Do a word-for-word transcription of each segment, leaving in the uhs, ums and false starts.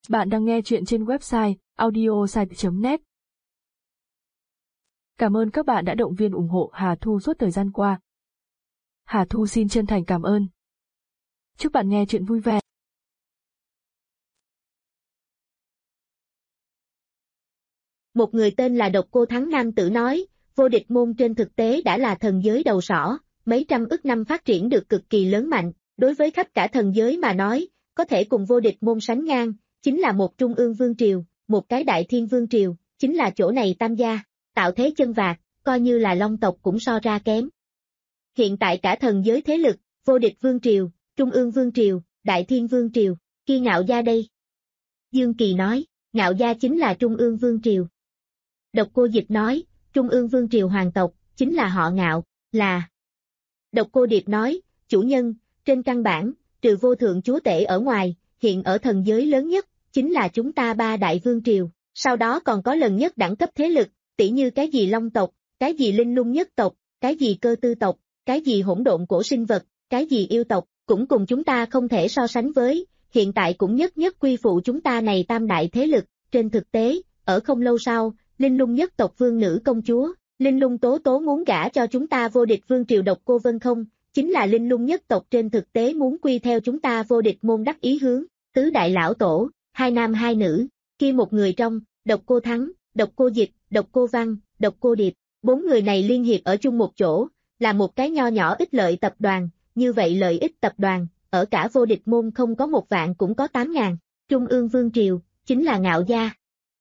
Bạn đang nghe chuyện trên website audiosite chấm net. Cảm ơn các bạn đã động viên ủng hộ Hà Thu suốt thời gian qua. Hà Thu xin chân thành cảm ơn. Chúc bạn nghe chuyện vui vẻ. Một người tên là Độc Cô Thắng nam tử nói, vô địch môn trên thực tế đã là thần giới đầu sỏ, mấy trăm ức năm phát triển được cực kỳ lớn mạnh, đối với khắp cả thần giới mà nói, có thể cùng vô địch môn sánh ngang, chính là một trung ương vương triều, một cái đại thiên vương triều, chính là chỗ này tam gia, tạo thế chân vạc, coi như là long tộc cũng so ra kém. Hiện tại cả thần giới thế lực, vô địch vương triều, trung ương vương triều, đại thiên vương triều, kia Ngạo gia đây. Dương Kỳ nói, Ngạo gia chính là trung ương vương triều. Độc Cô Dịch nói, trung ương vương triều hoàng tộc, chính là họ Ngạo, là. Độc Cô Điệp nói, chủ nhân, trên căn bản, trừ vô thượng chúa tể ở ngoài, hiện ở thần giới lớn nhất, chính là chúng ta ba đại vương triều, sau đó còn có lần nhất đẳng cấp thế lực, tỉ như cái gì long tộc, cái gì linh lung nhất tộc, cái gì cơ tư tộc, cái gì hỗn độn cổ sinh vật, cái gì yêu tộc, cũng cùng chúng ta không thể so sánh với, hiện tại cũng nhất nhất quy phụ chúng ta này tam đại thế lực, trên thực tế, ở không lâu sau, linh lung nhất tộc vương nữ công chúa, linh lung tố tố muốn gả cho chúng ta vô địch vương triều Độc Cô Vân không, chính là linh lung nhất tộc trên thực tế muốn quy theo chúng ta vô địch môn đắc ý hướng, tứ đại lão tổ, hai nam hai nữ, kia một người trong, Độc Cô Thắng, Độc Cô Dịch, Độc Cô Văn, Độc Cô Điệp, bốn người này liên hiệp ở chung một chỗ, là một cái nho nhỏ ích lợi tập đoàn, như vậy lợi ích tập đoàn, ở cả vô địch môn không có một vạn cũng có tám ngàn, trung ương vương triều, chính là Ngạo gia.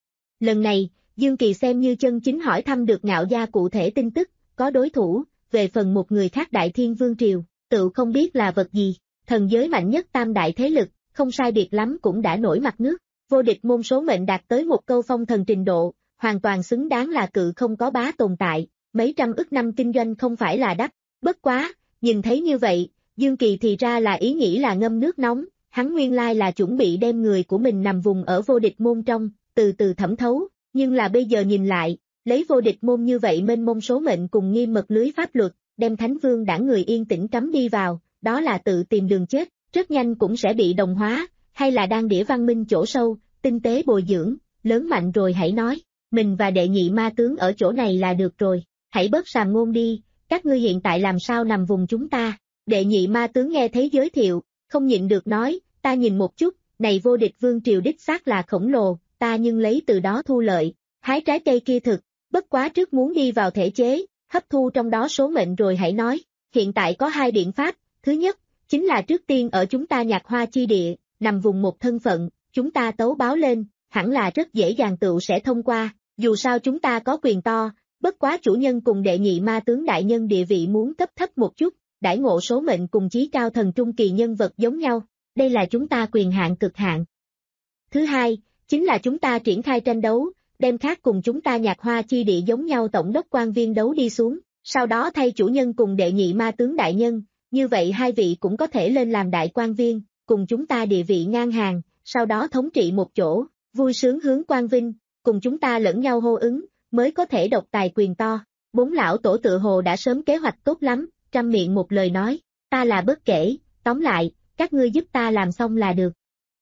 Lần này, Dương Kỳ xem như chân chính hỏi thăm được Ngạo gia cụ thể tin tức, có đối thủ, về phần một người khác đại thiên vương triều, tự không biết là vật gì, thần giới mạnh nhất tam đại thế lực, không sai biệt lắm cũng đã nổi mặt nước, vô địch môn số mệnh đạt tới một câu phong thần trình độ, hoàn toàn xứng đáng là cự không có bá tồn tại, mấy trăm ức năm kinh doanh không phải là đắt, bất quá, nhìn thấy như vậy, Dương Kỳ thì ra là ý nghĩ là ngâm nước nóng, hắn nguyên lai là chuẩn bị đem người của mình nằm vùng ở vô địch môn trong, từ từ thẩm thấu, nhưng là bây giờ nhìn lại, lấy vô địch môn như vậy mênh mông số mệnh cùng nghiêm mật lưới pháp luật, đem thánh vương đảng người yên tĩnh cấm đi vào, đó là tự tìm đường chết, rất nhanh cũng sẽ bị đồng hóa, hay là đang đĩa văn minh chỗ sâu, tinh tế bồi dưỡng, lớn mạnh rồi hãy nói, mình và đệ nhị ma tướng ở chỗ này là được rồi, hãy bớt sàm ngôn đi, các ngươi hiện tại làm sao nằm vùng chúng ta, đệ nhị ma tướng nghe thấy giới thiệu, không nhịn được nói, ta nhìn một chút, này vô địch vương triều đích xác là khổng lồ, ta nhưng lấy từ đó thu lợi, hái trái cây kia thực, bất quá trước muốn đi vào thể chế, hấp thu trong đó số mệnh rồi hãy nói, hiện tại có hai biện pháp, thứ nhất, chính là trước tiên ở chúng ta Nhạc Hoa chi địa, nằm vùng một thân phận, chúng ta tấu báo lên, hẳn là rất dễ dàng tựu sẽ thông qua, dù sao chúng ta có quyền to, bất quá chủ nhân cùng đệ nhị ma tướng đại nhân địa vị muốn cấp thấp một chút, đãi ngộ số mệnh cùng chí cao thần trung kỳ nhân vật giống nhau, đây là chúng ta quyền hạn cực hạn. Thứ hai, chính là chúng ta triển khai tranh đấu, đem khác cùng chúng ta Nhạc Hoa chi địa giống nhau tổng đốc quan viên đấu đi xuống, sau đó thay chủ nhân cùng đệ nhị ma tướng đại nhân, như vậy hai vị cũng có thể lên làm đại quan viên, cùng chúng ta địa vị ngang hàng, sau đó thống trị một chỗ, vui sướng hướng quan vinh, cùng chúng ta lẫn nhau hô ứng, mới có thể độc tài quyền to. Bốn lão tổ tự hồ đã sớm kế hoạch tốt lắm, trăm miệng một lời nói, ta là bất kể, tóm lại, các ngươi giúp ta làm xong là được.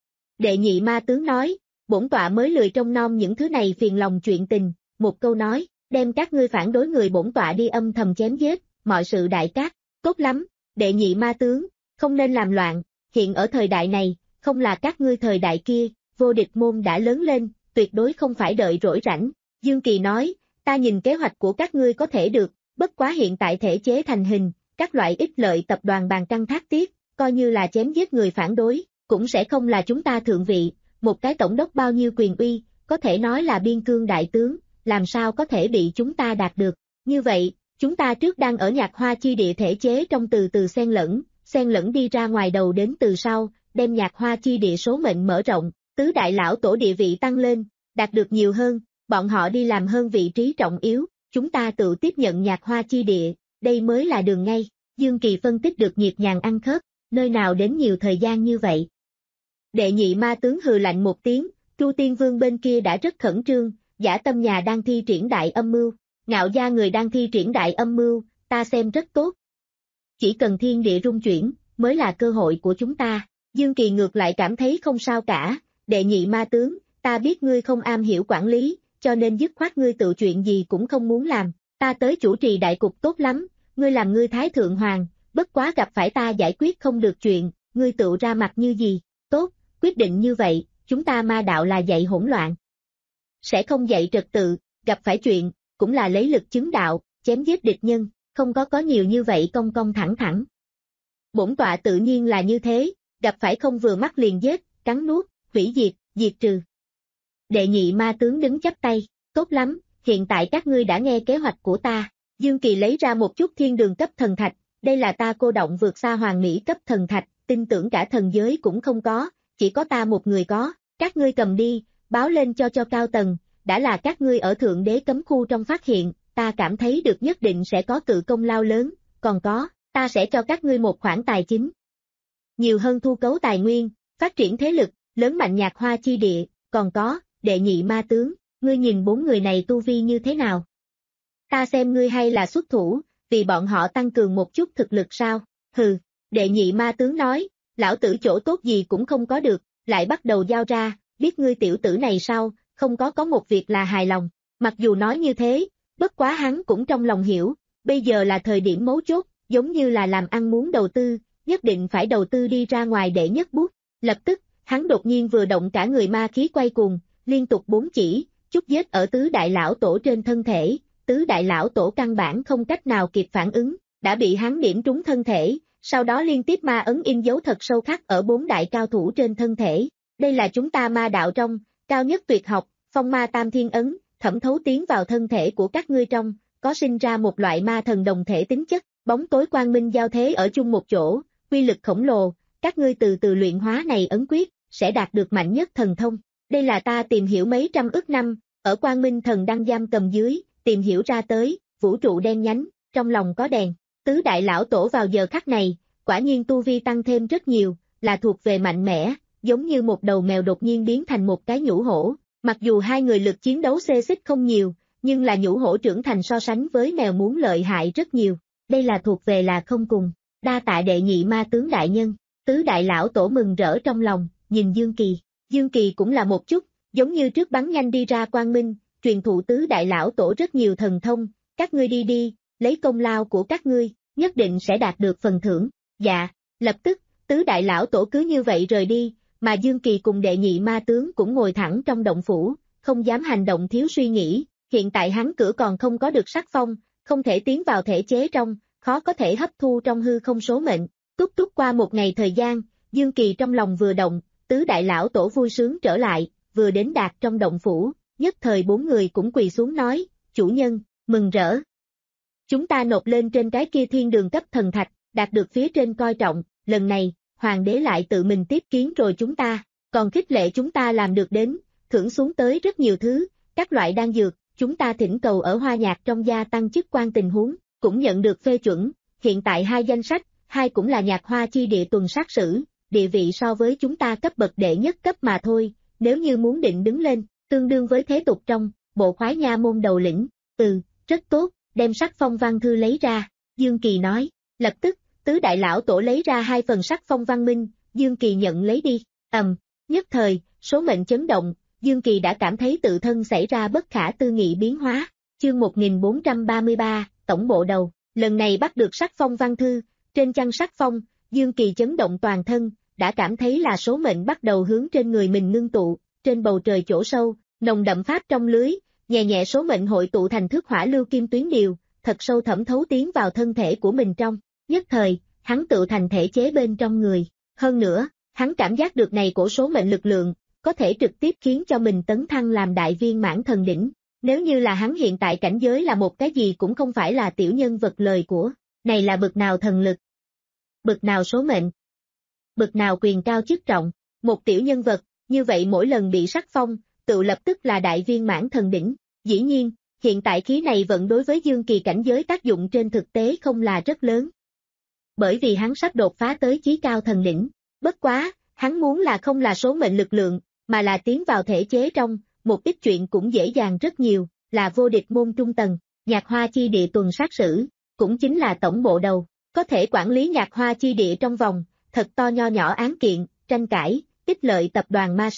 Đệ nhị ma tướng nói, bổn tọa mới lười trông nom những thứ này phiền lòng chuyện tình, một câu nói, đem các ngươi phản đối người bổn tọa đi âm thầm chém giết, mọi sự đại cát, tốt lắm, đệ nhị ma tướng, không nên làm loạn, hiện ở thời đại này, không là các ngươi thời đại kia, vô địch môn đã lớn lên, tuyệt đối không phải đợi rỗi rảnh, Dương Kỳ nói, ta nhìn kế hoạch của các ngươi có thể được, bất quá hiện tại thể chế thành hình, các loại ích lợi tập đoàn bàn căng thác tiết, coi như là chém giết người phản đối, cũng sẽ không là chúng ta thượng vị, một cái tổng đốc bao nhiêu quyền uy, có thể nói là biên cương đại tướng, làm sao có thể bị chúng ta đạt được, như vậy, chúng ta trước đang ở Nhạc Hoa chi địa thể chế trong từ từ xen lẫn, xen lẫn đi ra ngoài đầu đến từ sau, đem Nhạc Hoa chi địa số mệnh mở rộng, tứ đại lão tổ địa vị tăng lên, đạt được nhiều hơn, bọn họ đi làm hơn vị trí trọng yếu, chúng ta tự tiếp nhận Nhạc Hoa chi địa, đây mới là đường ngay, Dương Kỳ phân tích được nhịp nhàng ăn khớp, nơi nào đến nhiều thời gian như vậy. Đệ nhị ma tướng hừ lạnh một tiếng, Tru Tiên Vương bên kia đã rất khẩn trương, Dã Tâm nhà đang thi triển đại âm mưu, Ngạo gia người đang thi triển đại âm mưu, ta xem rất tốt. Chỉ cần thiên địa rung chuyển, mới là cơ hội của chúng ta, Dương Kỳ ngược lại cảm thấy không sao cả, đệ nhị ma tướng, ta biết ngươi không am hiểu quản lý, cho nên dứt khoát ngươi tự chuyện gì cũng không muốn làm, ta tới chủ trì đại cục tốt lắm, ngươi làm ngươi thái thượng hoàng, bất quá gặp phải ta giải quyết không được chuyện, ngươi tự ra mặt như gì, tốt, quyết định như vậy, chúng ta ma đạo là dạy hỗn loạn. Sẽ không dạy trật tự, gặp phải chuyện, cũng là lấy lực chứng đạo, chém giết địch nhân, không có có nhiều như vậy cong cong thẳng thẳng. Bổn tọa tự nhiên là như thế, gặp phải không vừa mắt liền giết, cắn nuốt, hủy diệt, diệt trừ. Đệ nhị ma tướng đứng chắp tay, tốt lắm, hiện tại các ngươi đã nghe kế hoạch của ta. Dương Kỳ lấy ra một chút thiên đường cấp thần thạch, đây là ta cô động vượt xa hoàng mỹ cấp thần thạch, tin tưởng cả thần giới cũng không có, chỉ có ta một người có, các ngươi cầm đi, báo lên cho cho cao tầng, đã là các ngươi ở thượng đế cấm khu trong phát hiện, ta cảm thấy được nhất định sẽ có cự công lao lớn, còn có, ta sẽ cho các ngươi một khoản tài chính. Nhiều hơn thu cấu tài nguyên, phát triển thế lực, lớn mạnh nhạc hoa chi địa, còn có, đệ nhị ma tướng, ngươi nhìn bốn người này tu vi như thế nào? Ta xem ngươi hay là xuất thủ, vì bọn họ tăng cường một chút thực lực sao? Hừ, đệ nhị ma tướng nói, lão tử chỗ tốt gì cũng không có được, lại bắt đầu giao ra, biết ngươi tiểu tử này sao, không có có một việc là hài lòng. Mặc dù nói như thế, bất quá hắn cũng trong lòng hiểu, bây giờ là thời điểm mấu chốt, giống như là làm ăn muốn đầu tư, nhất định phải đầu tư đi ra ngoài để nhất bút. Lập tức, hắn đột nhiên vừa động cả người ma khí quay cuồng, liên tục bốn chỉ, chút giết ở tứ đại lão tổ trên thân thể, tứ đại lão tổ căn bản không cách nào kịp phản ứng, đã bị hắn điểm trúng thân thể, sau đó liên tiếp ma ấn in dấu thật sâu khắc ở bốn đại cao thủ trên thân thể. Đây là chúng ta ma đạo trong, cao nhất tuyệt học, phong ma tam thiên ấn, thẩm thấu tiến vào thân thể của các ngươi trong, có sinh ra một loại ma thần đồng thể tính chất, bóng tối quang minh giao thế ở chung một chỗ, quy lực khổng lồ, các ngươi từ từ luyện hóa này ấn quyết, sẽ đạt được mạnh nhất thần thông. Đây là ta tìm hiểu mấy trăm ức năm, ở quang minh thần đăng giam cầm dưới, tìm hiểu ra tới, vũ trụ đen nhánh, trong lòng có đèn. Tứ đại lão tổ vào giờ khắc này, quả nhiên tu vi tăng thêm rất nhiều, là thuộc về mạnh mẽ, giống như một đầu mèo đột nhiên biến thành một cái nhũ hổ. Mặc dù hai người lực chiến đấu xê xích không nhiều, nhưng là nhũ hổ trưởng thành so sánh với mèo muốn lợi hại rất nhiều. Đây là thuộc về là không cùng. Đa tạ đệ nhị ma tướng đại nhân. Tứ đại lão tổ mừng rỡ trong lòng, nhìn Dương Kỳ. Dương Kỳ cũng là một chút, giống như trước bắn nhanh đi ra quang minh, truyền thụ tứ đại lão tổ rất nhiều thần thông, các ngươi đi đi, lấy công lao của các ngươi, nhất định sẽ đạt được phần thưởng. Dạ, lập tức, tứ đại lão tổ cứ như vậy rời đi, mà Dương Kỳ cùng đệ nhị ma tướng cũng ngồi thẳng trong động phủ, không dám hành động thiếu suy nghĩ, hiện tại hắn cửa còn không có được sắc phong, không thể tiến vào thể chế trong, khó có thể hấp thu trong hư không số mệnh. Túc túc qua một ngày thời gian, Dương Kỳ trong lòng vừa động, tứ đại lão tổ vui sướng trở lại, vừa đến đạt trong động phủ, nhất thời bốn người cũng quỳ xuống nói, chủ nhân, mừng rỡ. Chúng ta nộp lên trên cái kia thiên đường cấp thần thạch, đạt được phía trên coi trọng, lần này, hoàng đế lại tự mình tiếp kiến rồi chúng ta, còn khích lệ chúng ta làm được đến, thưởng xuống tới rất nhiều thứ, các loại đan dược, chúng ta thỉnh cầu ở hoa nhạc trong gia tăng chức quan tình huống, cũng nhận được phê chuẩn, hiện tại hai danh sách, hai cũng là nhạc hoa chi địa tuần sát sử, địa vị so với chúng ta cấp bậc đệ nhất cấp mà thôi, nếu như muốn định đứng lên, tương đương với thế tục trong, bộ khoái nha môn đầu lĩnh, ừ, rất tốt, đem sắc phong văn thư lấy ra, Dương Kỳ nói, lập tức, tứ đại lão tổ lấy ra hai phần sắc phong văn minh, Dương Kỳ nhận lấy đi, ầm, um, nhất thời, số mệnh chấn động, Dương Kỳ đã cảm thấy tự thân xảy ra bất khả tư nghị biến hóa, chương một nghìn bốn trăm ba mươi ba, tổng bộ đầu, lần này bắt được sắc phong văn thư, trên chăn sắc phong, Dương Kỳ chấn động toàn thân, đã cảm thấy là số mệnh bắt đầu hướng trên người mình ngưng tụ, trên bầu trời chỗ sâu, nồng đậm pháp trong lưới, nhẹ nhẹ số mệnh hội tụ thành thước hỏa lưu kim tuyến điều, thật sâu thẩm thấu tiến vào thân thể của mình trong, nhất thời, hắn tự thành thể chế bên trong người, hơn nữa, hắn cảm giác được này cổ số mệnh lực lượng, có thể trực tiếp khiến cho mình tấn thăng làm đại viên mãn thần đỉnh, nếu như là hắn hiện tại cảnh giới là một cái gì cũng không phải là tiểu nhân vật lời của, này là bực nào thần lực, bực nào số mệnh, bực nào quyền cao chức trọng, một tiểu nhân vật, như vậy mỗi lần bị sắc phong, tự lập tức là đại viên mãn thần đỉnh, dĩ nhiên, hiện tại khí này vẫn đối với Dương Kỳ cảnh giới tác dụng trên thực tế không là rất lớn. Bởi vì hắn sắp đột phá tới chí cao thần đỉnh, bất quá, hắn muốn là không là số mệnh lực lượng, mà là tiến vào thể chế trong, một ít chuyện cũng dễ dàng rất nhiều, là vô địch môn trung tầng, nhạc hoa chi địa tuần sát sử, cũng chính là tổng bộ đầu, có thể quản lý nhạc hoa chi địa trong vòng, thật to nho nhỏ án kiện, tranh cãi, ích lợi tập đoàn ma sát,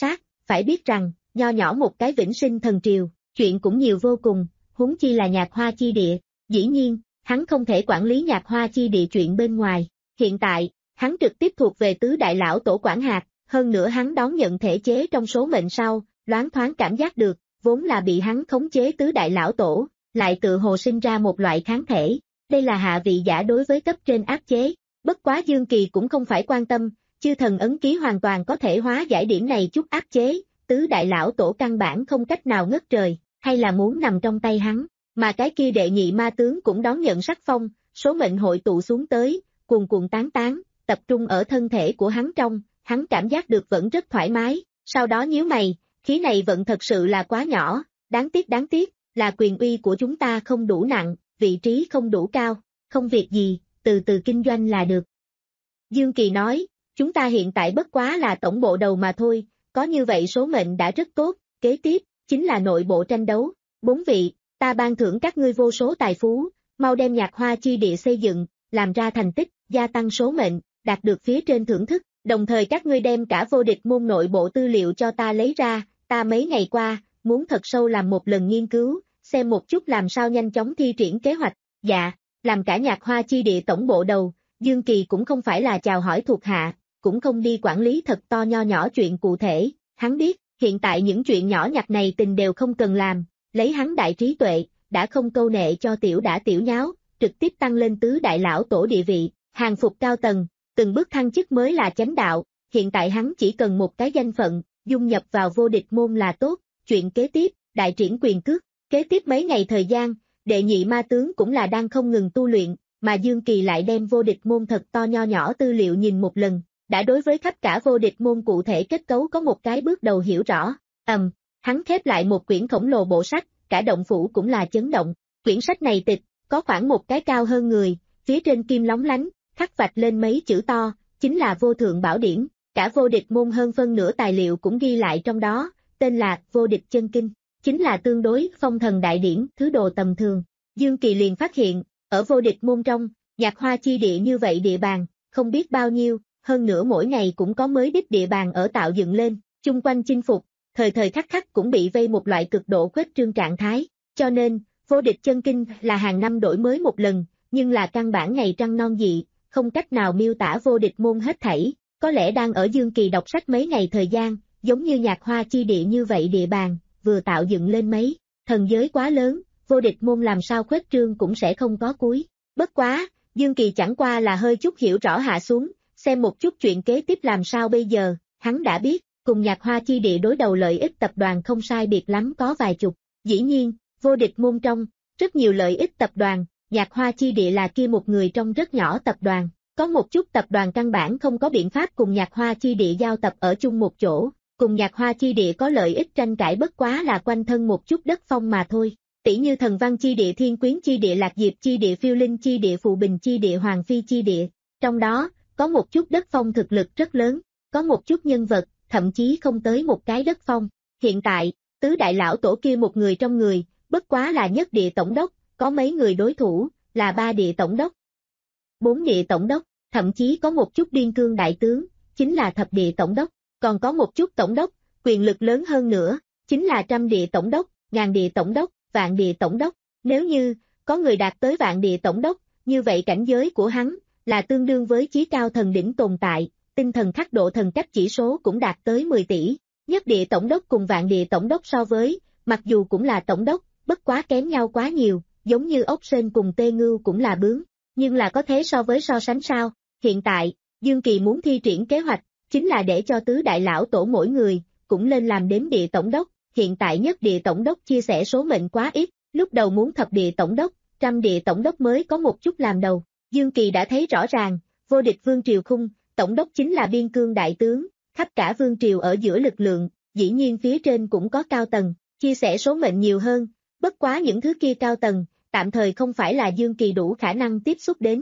phải biết rằng, nho nhỏ một cái Vĩnh Sinh Thần Triều, chuyện cũng nhiều vô cùng, huống chi là Nhạc Hoa chi địa, dĩ nhiên, hắn không thể quản lý Nhạc Hoa chi địa chuyện bên ngoài, hiện tại, hắn trực tiếp thuộc về tứ đại lão tổ quản hạt, hơn nữa hắn đón nhận thể chế trong số mệnh sau, loáng thoáng cảm giác được, vốn là bị hắn khống chế tứ đại lão tổ, lại tự hồ sinh ra một loại kháng thể, đây là hạ vị giả đối với cấp trên áp chế, bất quá Dương Kỳ cũng không phải quan tâm, chư thần ấn ký hoàn toàn có thể hóa giải điểm này chút áp chế, tứ đại lão tổ căn bản không cách nào ngất trời, hay là muốn nằm trong tay hắn, mà cái kia đệ nhị ma tướng cũng đón nhận sắc phong, số mệnh hội tụ xuống tới, cuồn cuộn tán tán, tập trung ở thân thể của hắn trong, hắn cảm giác được vẫn rất thoải mái, sau đó nhíu mày, khí này vẫn thật sự là quá nhỏ, đáng tiếc đáng tiếc, là quyền uy của chúng ta không đủ nặng, vị trí không đủ cao, không việc gì, từ từ kinh doanh là được. Dương Kỳ nói, chúng ta hiện tại bất quá là tổng bộ đầu mà thôi, có như vậy số mệnh đã rất tốt, kế tiếp, chính là nội bộ tranh đấu, bốn vị, ta ban thưởng các ngươi vô số tài phú, mau đem Nhạc Hoa chi địa xây dựng, làm ra thành tích, gia tăng số mệnh, đạt được phía trên thưởng thức, đồng thời các ngươi đem cả vô địch môn nội bộ tư liệu cho ta lấy ra, ta mấy ngày qua, muốn thật sâu làm một lần nghiên cứu, xem một chút làm sao nhanh chóng thi triển kế hoạch, dạ, làm cả Nhạc Hoa chi địa tổng bộ đầu, Dương Kỳ cũng không phải là chào hỏi thuộc hạ, cũng không đi quản lý thật to nho nhỏ chuyện cụ thể, hắn biết, hiện tại những chuyện nhỏ nhặt này tình đều không cần làm, lấy hắn đại trí tuệ, đã không câu nệ cho tiểu đã tiểu nháo, trực tiếp tăng lên tứ đại lão tổ địa vị, hàng phục cao tầng, từng bước thăng chức mới là chánh đạo, hiện tại hắn chỉ cần một cái danh phận, dung nhập vào vô địch môn là tốt, chuyện kế tiếp, đại triển quyền cước, kế tiếp mấy ngày thời gian, đệ nhị ma tướng cũng là đang không ngừng tu luyện, mà Dương Kỳ lại đem vô địch môn thật to nho nhỏ tư liệu nhìn một lần, đã đối với khắp cả vô địch môn cụ thể kết cấu có một cái bước đầu hiểu rõ, ầm, um, hắn khép lại một quyển khổng lồ bộ sách, cả động phủ cũng là chấn động, quyển sách này tịch, có khoảng một cái cao hơn người, phía trên kim lóng lánh, khắc vạch lên mấy chữ to, chính là vô thượng bảo điển, cả vô địch môn hơn phân nửa tài liệu cũng ghi lại trong đó, tên là Vô Địch Chân Kinh, chính là tương đối phong thần đại điển, thứ đồ tầm thường. Dương Kỳ liền phát hiện, ở vô địch môn trong, Nhạc Hoa chi địa như vậy địa bàn, không biết bao nhiêu, hơn nữa mỗi ngày cũng có mới đích địa bàn ở tạo dựng lên, chung quanh chinh phục, thời thời khắc khắc cũng bị vây một loại cực độ khuếch trương trạng thái, cho nên, Vô Địch Chân Kinh là hàng năm đổi mới một lần, nhưng là căn bản ngày trăng non dị, không cách nào miêu tả vô địch môn hết thảy, có lẽ đang ở Dương Kỳ đọc sách mấy ngày thời gian, giống như Nhạc Hoa chi địa như vậy địa bàn, vừa tạo dựng lên mấy, thần giới quá lớn, vô địch môn làm sao khuếch trương cũng sẽ không có cuối. Bất quá, Dương Kỳ chẳng qua là hơi chút hiểu rõ hạ xuống, xem một chút chuyện kế tiếp làm sao bây giờ, hắn đã biết, cùng Nhạc Hoa chi địa đối đầu lợi ích tập đoàn không sai biệt lắm có vài chục, dĩ nhiên, vô địch môn trong, rất nhiều lợi ích tập đoàn, Nhạc Hoa chi địa là kia một người trong rất nhỏ tập đoàn, có một chút tập đoàn căn bản không có biện pháp cùng Nhạc Hoa chi địa giao tập ở chung một chỗ, cùng Nhạc Hoa chi địa có lợi ích tranh cãi bất quá là quanh thân một chút đất phong mà thôi, tỷ như Thần Văn chi địa, Thiên Quyến chi địa, Lạc Diệp chi địa, Phiêu Linh chi địa, Phù Bình chi địa, Hoàng Phi chi địa, trong đó, có một chút đất phong thực lực rất lớn, có một chút nhân vật, thậm chí không tới một cái đất phong, hiện tại, tứ đại lão tổ kia một người trong người, bất quá là nhất địa tổng đốc, có mấy người đối thủ, là ba địa tổng đốc, bốn địa tổng đốc, thậm chí có một chút điên cương đại tướng, chính là thập địa tổng đốc, còn có một chút tổng đốc, quyền lực lớn hơn nữa, chính là trăm địa tổng đốc, ngàn địa tổng đốc, vạn địa tổng đốc, nếu như, có người đạt tới vạn địa tổng đốc, như vậy cảnh giới của hắn, là tương đương với chí cao thần đỉnh tồn tại, tinh thần khắc độ thần cách chỉ số cũng đạt tới mười tỷ, nhất địa tổng đốc cùng vạn địa tổng đốc so với, mặc dù cũng là tổng đốc, bất quá kém nhau quá nhiều, giống như ốc sên cùng tê ngưu cũng là bướm, nhưng là có thế so với so sánh sao, hiện tại, Dương Kỳ muốn thi triển kế hoạch, chính là để cho tứ đại lão tổ mỗi người, cũng lên làm đếm địa tổng đốc, hiện tại nhất địa tổng đốc chia sẻ số mệnh quá ít, lúc đầu muốn thập địa tổng đốc, trăm địa tổng đốc mới có một chút làm đầu, Dương Kỳ đã thấy rõ ràng, vô địch vương triều khung, tổng đốc chính là biên cương đại tướng, khắp cả vương triều ở giữa lực lượng, dĩ nhiên phía trên cũng có cao tầng, chia sẻ số mệnh nhiều hơn, bất quá những thứ kia cao tầng, tạm thời không phải là Dương Kỳ đủ khả năng tiếp xúc đến.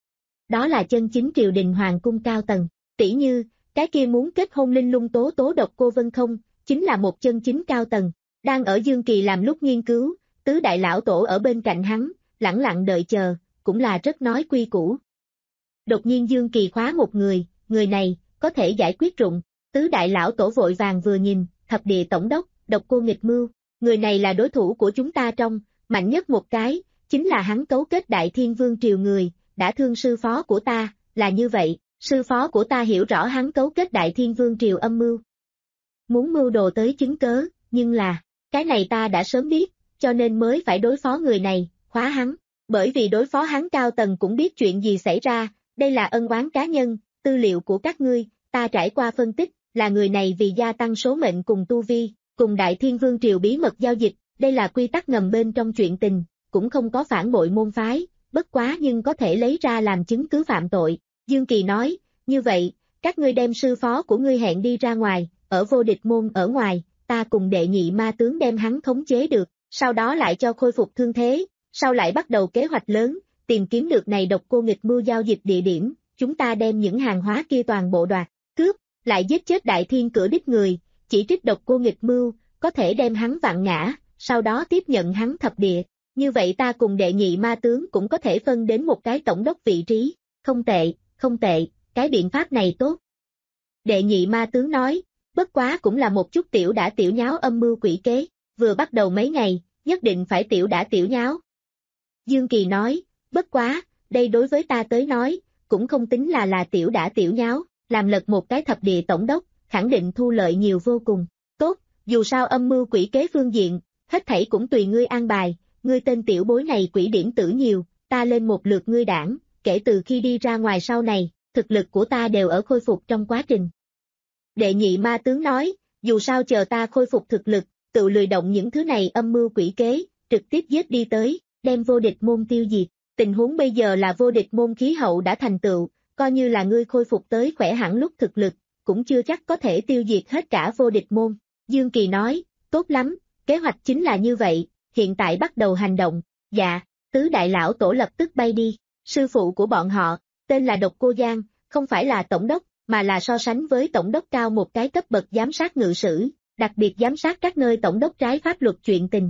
Đó là chân chính triều đình hoàng cung cao tầng, tỷ như, cái kia muốn kết hôn linh lung tố tố độc cô Vân Không, chính là một chân chính cao tầng, đang ở Dương Kỳ làm lúc nghiên cứu, tứ đại lão tổ ở bên cạnh hắn, lẳng lặng đợi chờ, cũng là rất nói quy củ. Đột nhiên Dương Kỳ khóa một người, người này, có thể giải quyết rụng, tứ đại lão tổ vội vàng vừa nhìn, thập địa tổng đốc, độc cô nghịch mưu, người này là đối thủ của chúng ta trong, mạnh nhất một cái, chính là hắn cấu kết Đại Thiên Vương triều người, đã thương sư phó của ta, là như vậy, sư phó của ta hiểu rõ hắn cấu kết Đại Thiên Vương triều âm mưu. Muốn mưu đồ tới chứng cớ, nhưng là, cái này ta đã sớm biết, cho nên mới phải đối phó người này, khóa hắn, bởi vì đối phó hắn cao tầng cũng biết chuyện gì xảy ra, đây là ân oán cá nhân, tư liệu của các ngươi, ta trải qua phân tích, là người này vì gia tăng số mệnh cùng tu vi, cùng Đại Thiên Vương triều bí mật giao dịch, đây là quy tắc ngầm bên trong chuyện tình, cũng không có phản bội môn phái, bất quá nhưng có thể lấy ra làm chứng cứ phạm tội. Dương Kỳ nói, như vậy, các ngươi đem sư phó của ngươi hẹn đi ra ngoài, ở vô địch môn ở ngoài, ta cùng đệ nhị ma tướng đem hắn khống chế được, sau đó lại cho khôi phục thương thế, sau lại bắt đầu kế hoạch lớn, tìm kiếm được này độc cô nghịch mưu giao dịch địa điểm, chúng ta đem những hàng hóa kia toàn bộ đoạt, cướp, lại giết chết Đại Thiên cửa đích người, chỉ trích độc cô nghịch mưu, có thể đem hắn vặn ngã, sau đó tiếp nhận hắn thập địa, như vậy ta cùng đệ nhị ma tướng cũng có thể phân đến một cái tổng đốc vị trí, không tệ, không tệ, cái biện pháp này tốt. Đệ nhị ma tướng nói, bất quá cũng là một chút tiểu đã tiểu nháo âm mưu quỷ kế, vừa bắt đầu mấy ngày, nhất định phải tiểu đã tiểu nháo. Dương Kỳ nói, bất quá, đây đối với ta tới nói, cũng không tính là là tiểu đã tiểu nháo, làm lật một cái thập địa tổng đốc, khẳng định thu lợi nhiều vô cùng. Tốt, dù sao âm mưu quỷ kế phương diện, hết thảy cũng tùy ngươi an bài, ngươi tên tiểu bối này quỷ điểm tử nhiều, ta lên một lượt ngươi đảng, kể từ khi đi ra ngoài sau này, thực lực của ta đều ở khôi phục trong quá trình. Đệ nhị ma tướng nói, dù sao chờ ta khôi phục thực lực, tự lười động những thứ này âm mưu quỷ kế, trực tiếp giết đi tới, đem vô địch môn tiêu diệt. Tình huống bây giờ là vô địch môn khí hậu đã thành tựu, coi như là ngươi khôi phục tới khỏe hẳn lúc thực lực, cũng chưa chắc có thể tiêu diệt hết cả vô địch môn. Dương Kỳ nói, tốt lắm, kế hoạch chính là như vậy, hiện tại bắt đầu hành động. Dạ, tứ đại lão tổ lập tức bay đi, sư phụ của bọn họ, tên là Độc Cô Giang, không phải là tổng đốc, mà là so sánh với tổng đốc cao một cái cấp bậc giám sát ngự sử, đặc biệt giám sát các nơi tổng đốc trái pháp luật chuyện tình.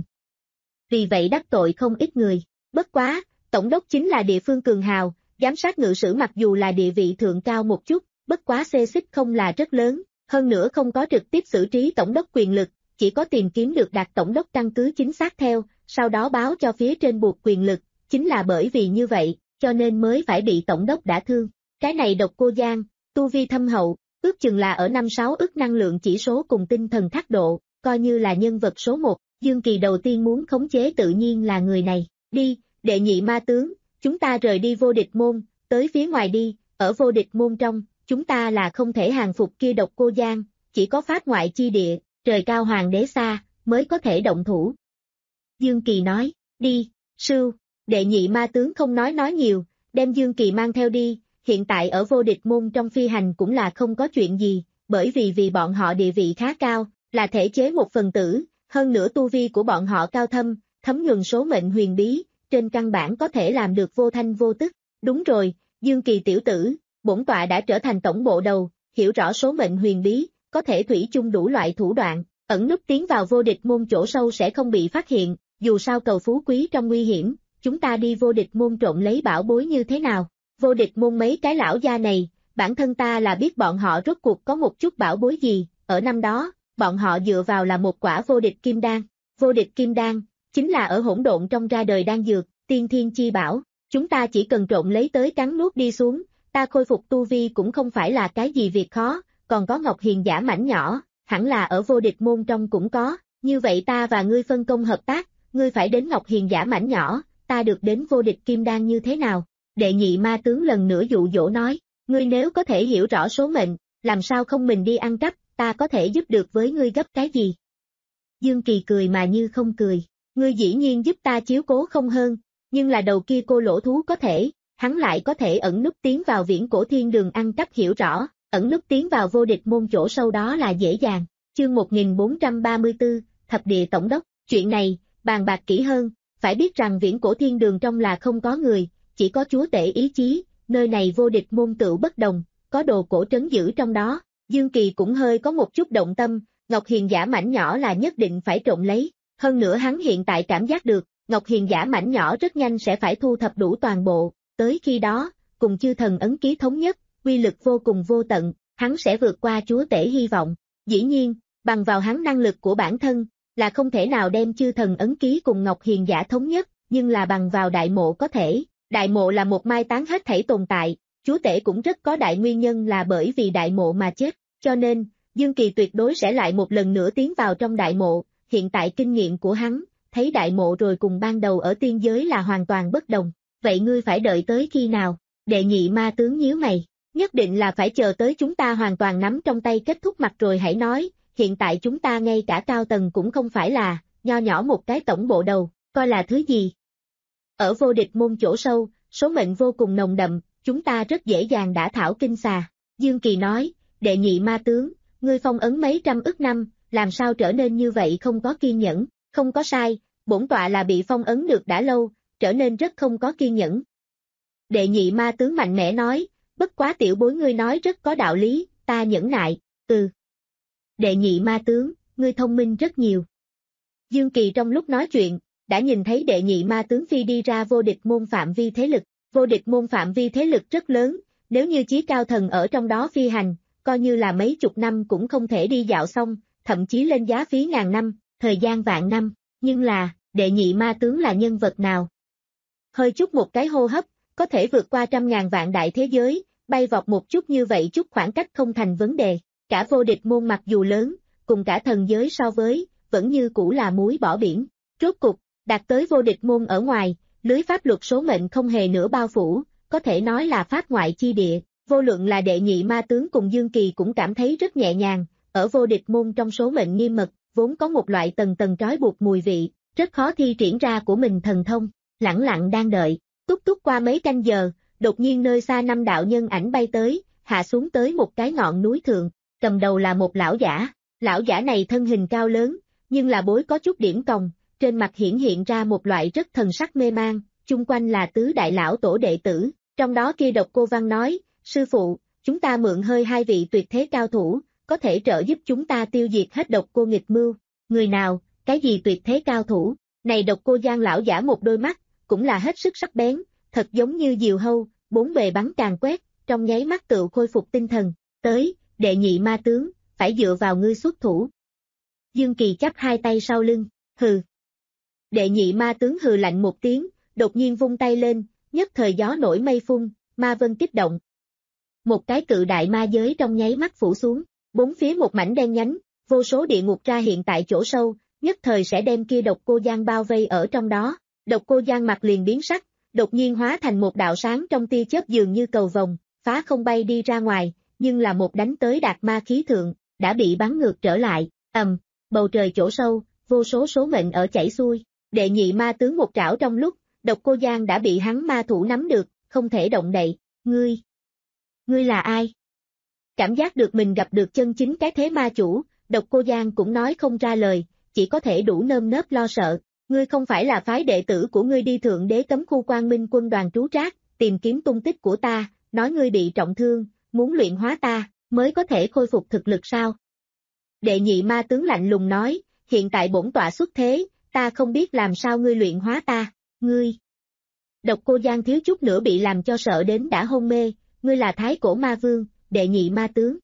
Vì vậy đắc tội không ít người, bất quá, tổng đốc chính là địa phương cường hào, giám sát ngự sử mặc dù là địa vị thượng cao một chút, bất quá xê xích không là rất lớn, hơn nữa không có trực tiếp xử trí tổng đốc quyền lực, chỉ có tìm kiếm được đạt tổng đốc căn cứ chính xác theo, sau đó báo cho phía trên buộc quyền lực, chính là bởi vì như vậy, cho nên mới phải bị tổng đốc đả thương. Cái này Độc Cô Giang, tu vi thâm hậu, ước chừng là ở năm sáu ức năng lượng chỉ số cùng tinh thần thác độ, coi như là nhân vật số một, Dương Kỳ đầu tiên muốn khống chế tự nhiên là người này, đi, đệ nhị ma tướng, chúng ta rời đi vô địch môn, tới phía ngoài đi, ở vô địch môn trong, chúng ta là không thể hàng phục kia Độc Cô Giang, chỉ có pháp ngoại chi địa, trời cao hoàng đế xa, mới có thể động thủ. Dương Kỳ nói, đi, sư, đệ nhị ma tướng không nói nói nhiều, đem Dương Kỳ mang theo đi, hiện tại ở vô địch môn trong phi hành cũng là không có chuyện gì, bởi vì vì bọn họ địa vị khá cao, là thể chế một phần tử, hơn nữa tu vi của bọn họ cao thâm, thấm nhuần số mệnh huyền bí, trên căn bản có thể làm được vô thanh vô tức. Đúng rồi, Dương Kỳ tiểu tử, bổn tọa đã trở thành tổng bộ đầu, hiểu rõ số mệnh huyền bí, có thể thủy chung đủ loại thủ đoạn, ẩn núp tiến vào vô địch môn chỗ sâu sẽ không bị phát hiện, dù sao cầu phú quý trong nguy hiểm, chúng ta đi vô địch môn trộm lấy bảo bối như thế nào? Vô địch môn mấy cái lão gia này, bản thân ta là biết bọn họ rốt cuộc có một chút bảo bối gì, ở năm đó, bọn họ dựa vào là một quả vô địch kim đan, vô địch kim đan, chính là ở hỗn độn trong ra đời đan dược, tiên thiên chi bảo, chúng ta chỉ cần trộn lấy tới cắn nuốt đi xuống, ta khôi phục tu vi cũng không phải là cái gì việc khó, còn có Ngọc Hiền giả mảnh nhỏ, hẳn là ở vô địch môn trong cũng có, như vậy ta và ngươi phân công hợp tác, ngươi phải đến Ngọc Hiền giả mảnh nhỏ, ta được đến vô địch kim đan như thế nào? Đệ nhị ma tướng lần nữa dụ dỗ nói, ngươi nếu có thể hiểu rõ số mệnh, làm sao không mình đi ăn cắp, ta có thể giúp được với ngươi gấp cái gì? Dương Kỳ cười mà như không cười, ngươi dĩ nhiên giúp ta chiếu cố không hơn, nhưng là đầu kia cô lỗ thú có thể, hắn lại có thể ẩn núp tiến vào viễn cổ thiên đường ăn cắp hiểu rõ, ẩn núp tiến vào vô địch môn chỗ sâu đó là dễ dàng. Chương một nghìn bốn trăm ba mươi tư, Thập địa tổng đốc, chuyện này, bàn bạc kỹ hơn, phải biết rằng viễn cổ thiên đường trong là không có người, chỉ có chúa tể ý chí, nơi này vô địch môn tựu bất đồng, có đồ cổ trấn giữ trong đó. Dương Kỳ cũng hơi có một chút động tâm, Ngọc Hiền giả mảnh nhỏ là nhất định phải trộn lấy, hơn nữa hắn hiện tại cảm giác được, Ngọc Hiền giả mảnh nhỏ rất nhanh sẽ phải thu thập đủ toàn bộ, tới khi đó, cùng chư thần ấn ký thống nhất, uy lực vô cùng vô tận, hắn sẽ vượt qua chúa tể hy vọng. Dĩ nhiên, bằng vào hắn năng lực của bản thân, là không thể nào đem chư thần ấn ký cùng Ngọc Hiền Giả thống nhất, nhưng là bằng vào đại mộ có thể. Đại mộ là một mai táng hết thảy tồn tại, chúa tể cũng rất có đại nguyên nhân là bởi vì đại mộ mà chết, cho nên, Dương Kỳ tuyệt đối sẽ lại một lần nữa tiến vào trong đại mộ, hiện tại kinh nghiệm của hắn, thấy đại mộ rồi cùng ban đầu ở tiên giới là hoàn toàn bất đồng, vậy ngươi phải đợi tới khi nào? Đệ nhị ma tướng nhíu mày, nhất định là phải chờ tới chúng ta hoàn toàn nắm trong tay kết thúc mặt rồi hãy nói, hiện tại chúng ta ngay cả cao tầng cũng không phải là, nho nhỏ một cái tổng bộ đầu, coi là thứ gì? Ở vô địch môn chỗ sâu, số mệnh vô cùng nồng đậm, chúng ta rất dễ dàng đả thảo kinh xà. Dương Kỳ nói, đệ nhị ma tướng, ngươi phong ấn mấy trăm ức năm, làm sao trở nên như vậy không có kiên nhẫn, không có sai, bổn tọa là bị phong ấn được đã lâu, trở nên rất không có kiên nhẫn. Đệ nhị ma tướng mạnh mẽ nói, bất quá tiểu bối ngươi nói rất có đạo lý, ta nhẫn nại, ừ. Đệ nhị ma tướng, ngươi thông minh rất nhiều. Dương Kỳ trong lúc nói chuyện, đã nhìn thấy đệ nhị ma tướng phi đi ra vô địch môn phạm vi thế lực, vô địch môn phạm vi thế lực rất lớn, nếu như chí cao thần ở trong đó phi hành, coi như là mấy chục năm cũng không thể đi dạo xong, thậm chí lên giá phí ngàn năm, thời gian vạn năm, nhưng là, đệ nhị ma tướng là nhân vật nào? Hơi chút một cái hô hấp, có thể vượt qua trăm ngàn vạn đại thế giới, bay vọt một chút như vậy chút khoảng cách không thành vấn đề, cả vô địch môn mặc dù lớn, cùng cả thần giới so với, vẫn như cũ là muối bỏ biển, rốt cục, đạt tới vô địch môn ở ngoài, lưới pháp luật số mệnh không hề nữa bao phủ, có thể nói là pháp ngoại chi địa, vô luận là đệ nhị ma tướng cùng Dương Kỳ cũng cảm thấy rất nhẹ nhàng, ở vô địch môn trong số mệnh nghiêm mật, vốn có một loại tầng tầng trói buộc mùi vị, rất khó thi triển ra của mình thần thông, lẳng lặng đang đợi, túc túc qua mấy canh giờ, đột nhiên nơi xa năm đạo nhân ảnh bay tới, hạ xuống tới một cái ngọn núi thượng, cầm đầu là một lão giả, lão giả này thân hình cao lớn, nhưng là bối có chút điểm còng, trên mặt hiển hiện ra một loại rất thần sắc mê mang, chung quanh là tứ đại lão tổ đệ tử, trong đó kia Độc Cô Văn nói, sư phụ, chúng ta mượn hơi hai vị tuyệt thế cao thủ, có thể trợ giúp chúng ta tiêu diệt hết Độc Cô nghịch mưu, người nào, cái gì tuyệt thế cao thủ, này Độc Cô Giang lão giả một đôi mắt, cũng là hết sức sắc bén, thật giống như diều hâu, bốn bề bắn càng quét, trong nháy mắt tự khôi phục tinh thần, tới, đệ nhị ma tướng, phải dựa vào ngươi xuất thủ. Dương Kỳ chắp hai tay sau lưng, hừ. Đệ nhị ma tướng hừ lạnh một tiếng, đột nhiên vung tay lên, nhất thời gió nổi mây phun, ma vân kích động. Một cái cự đại ma giới trong nháy mắt phủ xuống, bốn phía một mảnh đen nhánh, vô số địa ngục ra hiện tại chỗ sâu, nhất thời sẽ đem kia Độc Cô Giang bao vây ở trong đó. Độc Cô Giang mặt liền biến sắc, đột nhiên hóa thành một đạo sáng trong tia chớp dường như cầu vồng, phá không bay đi ra ngoài, nhưng là một đánh tới đạt ma khí thượng, đã bị bắn ngược trở lại, ầm, bầu trời chỗ sâu, vô số số mệnh ở chảy xuôi, đệ nhị ma tướng một trảo trong lúc, Độc Cô Giang đã bị hắn ma thủ nắm được, không thể động đậy, ngươi, ngươi là ai? Cảm giác được mình gặp được chân chính cái thế ma chủ, Độc Cô Giang cũng nói không ra lời, chỉ có thể đủ nơm nớp lo sợ, ngươi không phải là phái đệ tử của ngươi đi thượng đế cấm khu Quang Minh quân đoàn trú trác, tìm kiếm tung tích của ta, nói ngươi bị trọng thương, muốn luyện hóa ta, mới có thể khôi phục thực lực sao? Đệ nhị ma tướng lạnh lùng nói, hiện tại bổn tọa xuất thế, ta không biết làm sao ngươi luyện hóa ta, ngươi. Độc Cô Giang thiếu chút nữa bị làm cho sợ đến đã hôn mê, ngươi là thái cổ ma vương, đệ nhị ma tướng.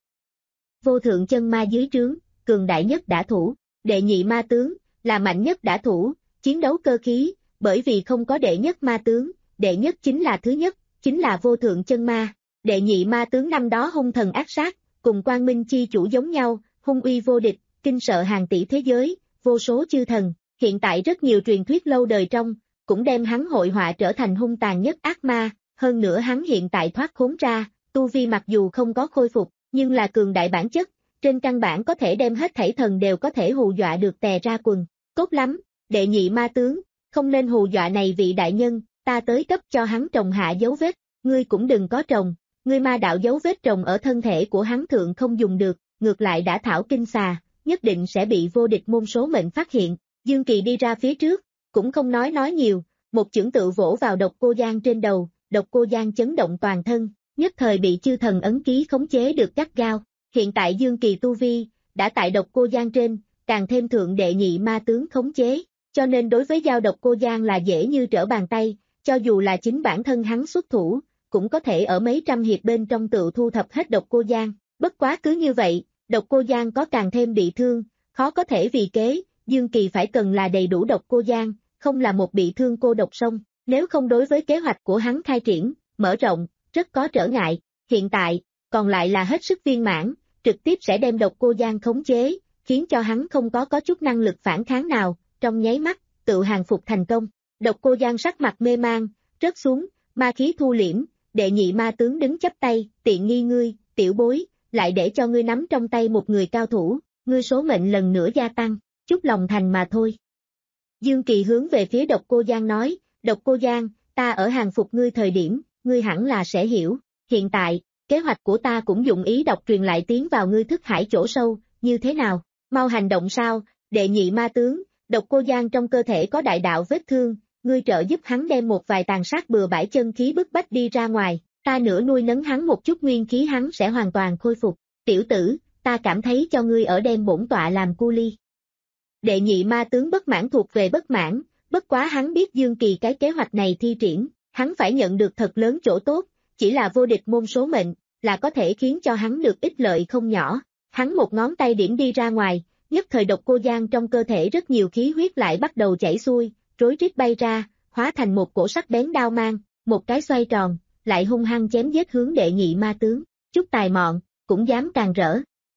Vô thượng chân ma dưới trướng, cường đại nhất đả thủ, đệ nhị ma tướng, là mạnh nhất đả thủ, chiến đấu cơ khí, bởi vì không có đệ nhất ma tướng, đệ nhất chính là thứ nhất, chính là vô thượng chân ma. Đệ nhị ma tướng năm đó hung thần ác sát, cùng Quang Minh chi chủ giống nhau, hung uy vô địch, kinh sợ hàng tỷ thế giới, vô số chư thần, hiện tại rất nhiều truyền thuyết lâu đời trong, cũng đem hắn hội họa trở thành hung tàn nhất ác ma, hơn nữa hắn hiện tại thoát khốn ra, tu vi mặc dù không có khôi phục, nhưng là cường đại bản chất, trên căn bản có thể đem hết thảy thần đều có thể hù dọa được tè ra quần, tốt lắm, đệ nhị ma tướng, không nên hù dọa này vị đại nhân, ta tới cấp cho hắn trồng hạ dấu vết, ngươi cũng đừng có trồng. Ngươi ma đạo dấu vết trồng ở thân thể của hắn thượng không dùng được, ngược lại đã thảo kinh xà, nhất định sẽ bị vô địch môn số mệnh phát hiện. Dương Kỳ đi ra phía trước, cũng không nói nói nhiều, một chưởng tự vỗ vào Độc Cô Giang trên đầu, Độc Cô Giang chấn động toàn thân, nhất thời bị chư thần ấn ký khống chế được gắt gao. Hiện tại Dương Kỳ tu vi, đã tại Độc Cô Giang trên, càng thêm thượng đệ nhị ma tướng khống chế, cho nên đối với giao Độc Cô Giang là dễ như trở bàn tay, cho dù là chính bản thân hắn xuất thủ, cũng có thể ở mấy trăm hiệp bên trong tự thu thập hết Độc Cô Giang, bất quá cứ như vậy, Độc Cô Giang có càng thêm bị thương, khó có thể vì kế, Dương Kỳ phải cần là đầy đủ Độc Cô Giang, không là một bị thương cô độc sông, nếu không đối với kế hoạch của hắn khai triển, mở rộng, rất có trở ngại, hiện tại, còn lại là hết sức viên mãn, trực tiếp sẽ đem Độc Cô Giang khống chế, khiến cho hắn không có có chút năng lực phản kháng nào, trong nháy mắt, tự hàng phục thành công. Độc Cô Giang sắc mặt mê mang, rớt xuống, ma khí thu liễm, đệ nhị ma tướng đứng chắp tay, tiện nghi ngươi, tiểu bối, lại để cho ngươi nắm trong tay một người cao thủ, ngươi số mệnh lần nữa gia tăng, chút lòng thành mà thôi. Dương Kỳ hướng về phía Độc Cô Giang nói, Độc Cô Giang, ta ở hàng phục ngươi thời điểm, ngươi hẳn là sẽ hiểu, hiện tại, kế hoạch của ta cũng dụng ý độc truyền lại tiến vào ngươi thức hải chỗ sâu, như thế nào, mau hành động sao, đệ nhị ma tướng, Độc Cô Giang trong cơ thể có đại đạo vết thương, ngươi trợ giúp hắn đem một vài tàn sát bừa bãi chân khí bức bách đi ra ngoài, ta nửa nuôi nấng hắn một chút nguyên khí hắn sẽ hoàn toàn khôi phục, tiểu tử, ta cảm thấy cho ngươi ở đem bổn tọa làm cu ly. Đệ nhị ma tướng bất mãn thuộc về bất mãn, bất quá hắn biết Dương Kỳ cái kế hoạch này thi triển, hắn phải nhận được thật lớn chỗ tốt, chỉ là vô địch môn số mệnh, là có thể khiến cho hắn được ích lợi không nhỏ, hắn một ngón tay điểm đi ra ngoài, nhất thời Độc Cô Giang trong cơ thể rất nhiều khí huyết lại bắt đầu chảy xuôi, rối rít bay ra, hóa thành một cổ sắc bén đao mang, một cái xoay tròn, lại hung hăng chém giết hướng đệ nhị ma tướng, chút tài mọn, cũng dám càng rỡ.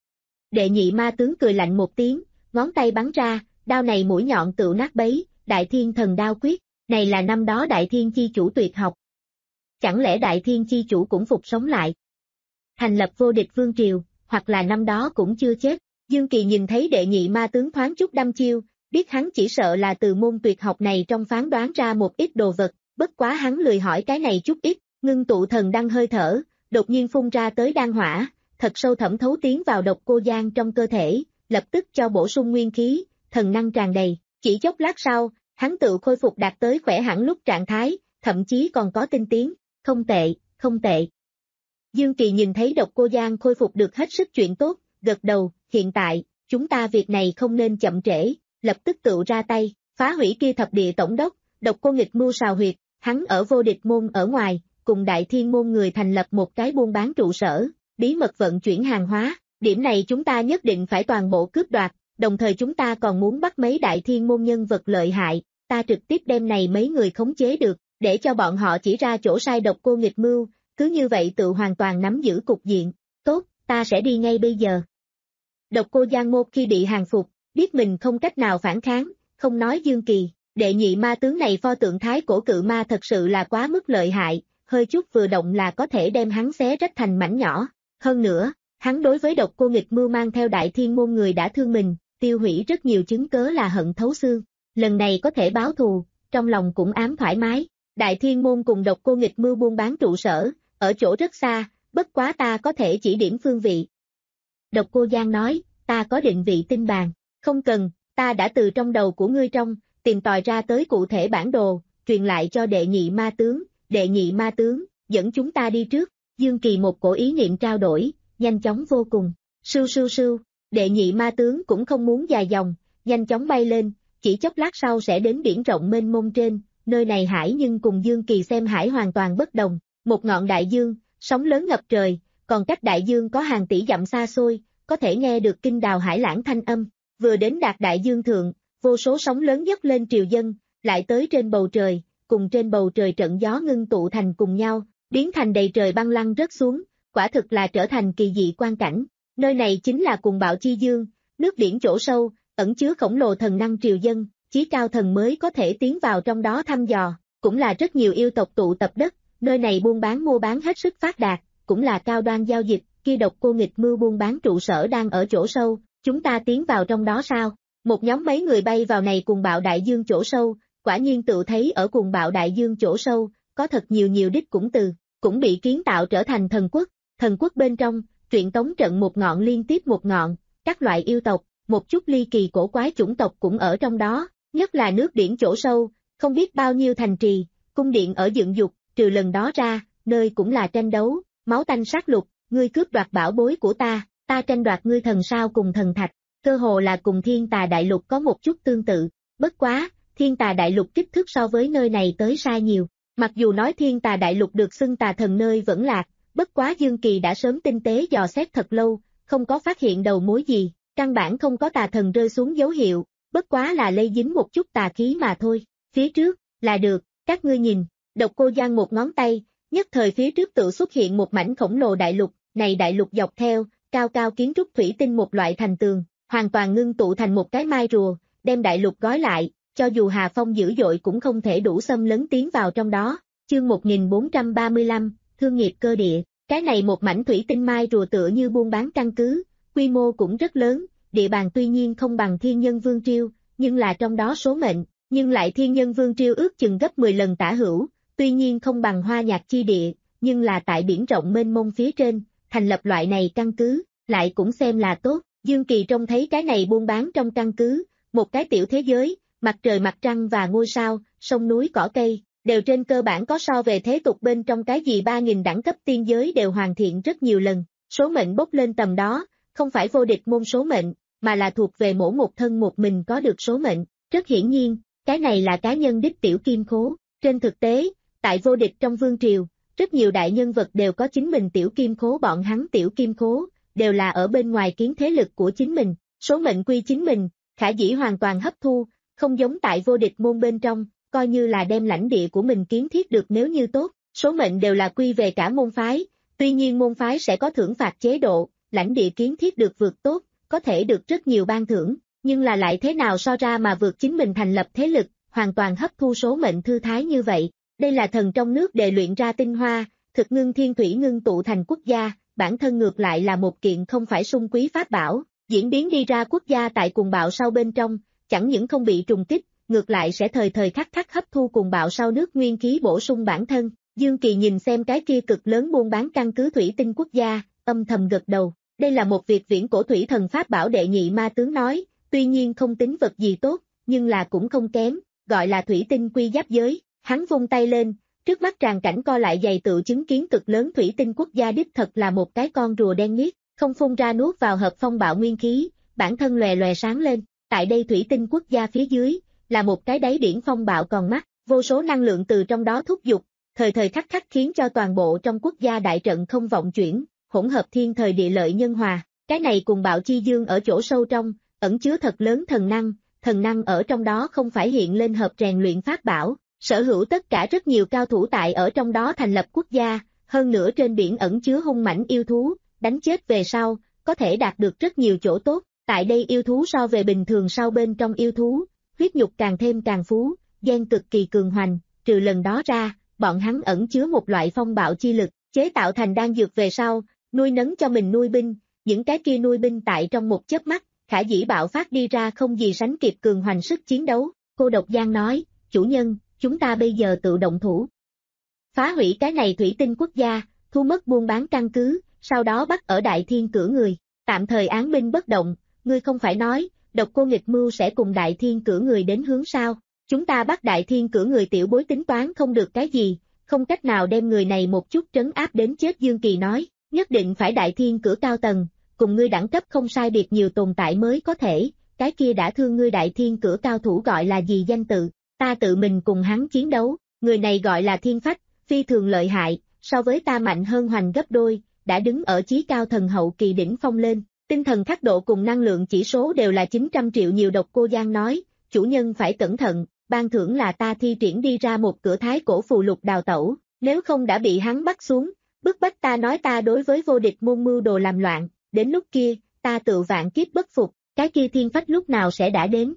Đệ nhị ma tướng cười lạnh một tiếng, ngón tay bắn ra, đao này mũi nhọn tựu nát bấy, Đại Thiên Thần Đao Quyết, này là năm đó Đại Thiên Chi Chủ tuyệt học. Chẳng lẽ Đại Thiên Chi Chủ cũng phục sống lại? Thành lập vô địch vương triều, hoặc là năm đó cũng chưa chết. Dương Kỳ nhìn thấy đệ nhị ma tướng thoáng chút đăm chiêu, biết hắn chỉ sợ là từ môn tuyệt học này trong phán đoán ra một ít đồ vật, bất quá hắn lười hỏi cái này chút ít, ngưng tụ thần đăng hơi thở, đột nhiên phun ra tới đan hỏa, thật sâu thẩm thấu tiến vào Độc Cô Giang trong cơ thể, lập tức cho bổ sung nguyên khí, thần năng tràn đầy, chỉ chốc lát sau, hắn tự khôi phục đạt tới khỏe hẳn lúc trạng thái, thậm chí còn có tinh tiến, không tệ, không tệ. Dương Kỳ nhìn thấy Độc Cô Giang khôi phục được hết sức chuyện tốt, gật đầu, hiện tại, chúng ta việc này không nên chậm trễ, lập tức tự ra tay, phá hủy kia thập địa tổng đốc, Độc Cô nghịch mưu sào huyệt, hắn ở vô địch môn ở ngoài, cùng Đại Thiên môn người thành lập một cái buôn bán trụ sở, bí mật vận chuyển hàng hóa, điểm này chúng ta nhất định phải toàn bộ cướp đoạt, đồng thời chúng ta còn muốn bắt mấy Đại Thiên môn nhân vật lợi hại, ta trực tiếp đem này mấy người khống chế được, để cho bọn họ chỉ ra chỗ sai Độc Cô nghịch mưu, cứ như vậy tự hoàn toàn nắm giữ cục diện, tốt, ta sẽ đi ngay bây giờ. Độc Cô Giang một khi bị hàng phục, biết mình không cách nào phản kháng, không nói Dương Kỳ, đệ nhị ma tướng này pho tượng thái cổ cự ma thật sự là quá mức lợi hại, hơi chút vừa động là có thể đem hắn xé rách thành mảnh nhỏ, hơn nữa, hắn đối với Độc Cô nghịch mưu mang theo Đại Thiên môn người đã thương mình, tiêu hủy rất nhiều chứng cớ là hận thấu xương, lần này có thể báo thù, trong lòng cũng ám thoải mái, Đại Thiên môn cùng Độc Cô nghịch mưu buôn bán trụ sở, ở chỗ rất xa, bất quá ta có thể chỉ điểm phương vị. Độc Cô Giang nói, ta có định vị tinh bàn, không cần, ta đã từ trong đầu của ngươi trong, tìm tòi ra tới cụ thể bản đồ, truyền lại cho đệ nhị ma tướng, đệ nhị ma tướng, dẫn chúng ta đi trước, Dương Kỳ một cổ ý niệm trao đổi, nhanh chóng vô cùng, sưu sưu sưu, đệ nhị ma tướng cũng không muốn dài dòng, nhanh chóng bay lên, chỉ chốc lát sau sẽ đến biển rộng mênh mông trên, nơi này hải nhưng cùng Dương Kỳ xem hải hoàn toàn bất đồng, một ngọn đại dương, sóng lớn ngập trời, còn cách đại dương có hàng tỷ dặm xa xôi, có thể nghe được kinh đào hải lãng thanh âm, vừa đến đạt đại dương thượng, vô số sóng lớn dốc lên triều dân, lại tới trên bầu trời, cùng trên bầu trời trận gió ngưng tụ thành cùng nhau, biến thành đầy trời băng lăng rớt xuống, quả thực là trở thành kỳ dị quan cảnh, nơi này chính là cùng bạo chi dương, nước biển chỗ sâu, ẩn chứa khổng lồ thần năng triều dân, chí cao thần mới có thể tiến vào trong đó thăm dò, cũng là rất nhiều yêu tộc tụ tập đất, nơi này buôn bán mua bán hết sức phát đạt, cũng là cao đoan giao dịch, kia Độc Cô nghịch mưu buôn bán trụ sở đang ở chỗ sâu, chúng ta tiến vào trong đó sao? Một nhóm mấy người bay vào này cùng bạo đại dương chỗ sâu, quả nhiên tự thấy ở cùng bạo đại dương chỗ sâu, có thật nhiều nhiều đích cũng từ, cũng bị kiến tạo trở thành thần quốc, thần quốc bên trong, truyện tống trận một ngọn liên tiếp một ngọn, các loại yêu tộc, một chút ly kỳ cổ quái chủng tộc cũng ở trong đó, nhất là nước biển chỗ sâu, không biết bao nhiêu thành trì, cung điện ở dựng dục, trừ lần đó ra, nơi cũng là tranh đấu, máu tanh sát lục, ngươi cướp đoạt bảo bối của ta, ta tranh đoạt ngươi thần sao cùng thần thạch, cơ hồ là cùng Thiên Tà Đại Lục có một chút tương tự, bất quá, Thiên Tà Đại Lục kích thước so với nơi này tới sai nhiều, mặc dù nói Thiên Tà Đại Lục được xưng tà thần nơi vẫn lạc, bất quá Dương Kỳ đã sớm tinh tế dò xét thật lâu, không có phát hiện đầu mối gì, căn bản không có tà thần rơi xuống dấu hiệu, bất quá là lây dính một chút tà khí mà thôi, phía trước, là được, các ngươi nhìn, Độc Cô giang một ngón tay, nhất thời phía trước tự xuất hiện một mảnh khổng lồ đại lục, này đại lục dọc theo, cao cao kiến trúc thủy tinh một loại thành tường, hoàn toàn ngưng tụ thành một cái mai rùa, đem đại lục gói lại, cho dù Hà Phong dữ dội cũng không thể đủ xâm lấn tiến vào trong đó. Chương một nghìn bốn trăm ba mươi lăm, Thương nghiệp cơ địa, cái này một mảnh thủy tinh mai rùa tựa như buôn bán căn cứ, quy mô cũng rất lớn, địa bàn tuy nhiên không bằng Thiên Nhân Vương Triều, nhưng là trong đó số mệnh, nhưng lại Thiên Nhân Vương Triều ước chừng gấp mười lần tả hữu, tuy nhiên không bằng Hoa Nhạc chi địa, nhưng là tại biển rộng mênh mông phía trên, thành lập loại này căn cứ, lại cũng xem là tốt. Dương Kỳ trông thấy cái này buôn bán trong căn cứ, một cái tiểu thế giới, mặt trời mặt trăng và ngôi sao, sông núi cỏ cây, đều trên cơ bản có so về thế tục bên trong cái gì ba nghìn đẳng cấp tiên giới đều hoàn thiện rất nhiều lần, số mệnh bốc lên tầm đó, không phải vô địch môn số mệnh, mà là thuộc về mỗi một thân một mình có được số mệnh, rất hiển nhiên, cái này là cá nhân đích tiểu kim khố, trên thực tế, tại vô địch trong vương triều, rất nhiều đại nhân vật đều có chính mình tiểu kim khố, bọn hắn tiểu kim khố, đều là ở bên ngoài kiến thế lực của chính mình, số mệnh quy chính mình, khả dĩ hoàn toàn hấp thu, không giống tại vô địch môn bên trong, coi như là đem lãnh địa của mình kiến thiết được nếu như tốt, số mệnh đều là quy về cả môn phái, tuy nhiên môn phái sẽ có thưởng phạt chế độ, lãnh địa kiến thiết được vượt tốt, có thể được rất nhiều ban thưởng, nhưng là lại thế nào so ra mà vượt chính mình thành lập thế lực, hoàn toàn hấp thu số mệnh thư thái như vậy, đây là thần trong nước đề luyện ra tinh hoa, thực ngưng thiên thủy ngưng tụ thành quốc gia, bản thân ngược lại là một kiện không phải sung quý pháp bảo, diễn biến đi ra quốc gia tại cuồng bạo sau bên trong, chẳng những không bị trùng kích, ngược lại sẽ thời thời khắc khắc hấp thu cuồng bạo sau nước nguyên khí bổ sung bản thân. Dương Kỳ nhìn xem cái kia cực lớn buôn bán căn cứ thủy tinh quốc gia, âm thầm gật đầu. Đây là một việc viễn cổ thủy thần pháp bảo đệ nhị ma tướng nói, tuy nhiên không tính vật gì tốt, nhưng là cũng không kém, gọi là thủy tinh quy giáp giới. Hắn vung tay lên, trước mắt tràn cảnh co lại dày tự chứng kiến cực lớn thủy tinh quốc gia đích thật là một cái con rùa đen miết, không phun ra nuốt vào hợp phong bạo nguyên khí, bản thân lòe lòe sáng lên. Tại đây thủy tinh quốc gia phía dưới, là một cái đáy biển phong bạo còn mắt, vô số năng lượng từ trong đó thúc giục, thời thời khắc khắc khiến cho toàn bộ trong quốc gia đại trận không vọng chuyển, hỗn hợp thiên thời địa lợi nhân hòa. Cái này cùng bạo chi dương ở chỗ sâu trong, ẩn chứa thật lớn thần năng, thần năng ở trong đó không phải hiện lên hợp rèn luyện pháp bảo, sở hữu tất cả rất nhiều cao thủ tại ở trong đó thành lập quốc gia, hơn nữa trên biển ẩn chứa hung mãnh yêu thú, đánh chết về sau, có thể đạt được rất nhiều chỗ tốt. Tại đây yêu thú so về bình thường sau bên trong yêu thú, huyết nhục càng thêm càng phú, gen cực kỳ cường hoành, trừ lần đó ra, bọn hắn ẩn chứa một loại phong bạo chi lực, chế tạo thành đan dược về sau, nuôi nấng cho mình nuôi binh, những cái kia nuôi binh tại trong một chớp mắt, khả dĩ bạo phát đi ra không gì sánh kịp cường hoành sức chiến đấu. Cô Độc Giang nói, chủ nhân, chúng ta bây giờ tự động thủ. Phá hủy cái này thủy tinh quốc gia, thu mất buôn bán căn cứ, sau đó bắt ở Đại Thiên Cử người, tạm thời án binh bất động, ngươi không phải nói, Độc Cô nghịch mưu sẽ cùng Đại Thiên Cử người đến hướng sao, chúng ta bắt Đại Thiên Cử người tiểu bối tính toán không được cái gì, không cách nào đem người này một chút trấn áp đến chết. Dương Kỳ nói, nhất định phải Đại Thiên Cử cao tầng, cùng ngươi đẳng cấp không sai biệt nhiều tồn tại mới có thể, cái kia đã thương ngươi Đại Thiên Cử cao thủ gọi là gì danh tự, ta tự mình cùng hắn chiến đấu, người này gọi là Thiên Phách, phi thường lợi hại, so với ta mạnh hơn hoành gấp đôi, đã đứng ở chí cao thần hậu kỳ đỉnh phong lên, tinh thần khắc độ cùng năng lượng chỉ số đều là chín trăm triệu nhiều. Độc Cô Giang nói, chủ nhân phải cẩn thận, ban thưởng là ta thi triển đi ra một cửa thái cổ phù lục đào tẩu, nếu không đã bị hắn bắt xuống, bức bách ta nói ta đối với vô địch môn mưu đồ làm loạn, đến lúc kia, ta tự vạn kiếp bất phục, cái kia Thiên Phách lúc nào sẽ đã đến?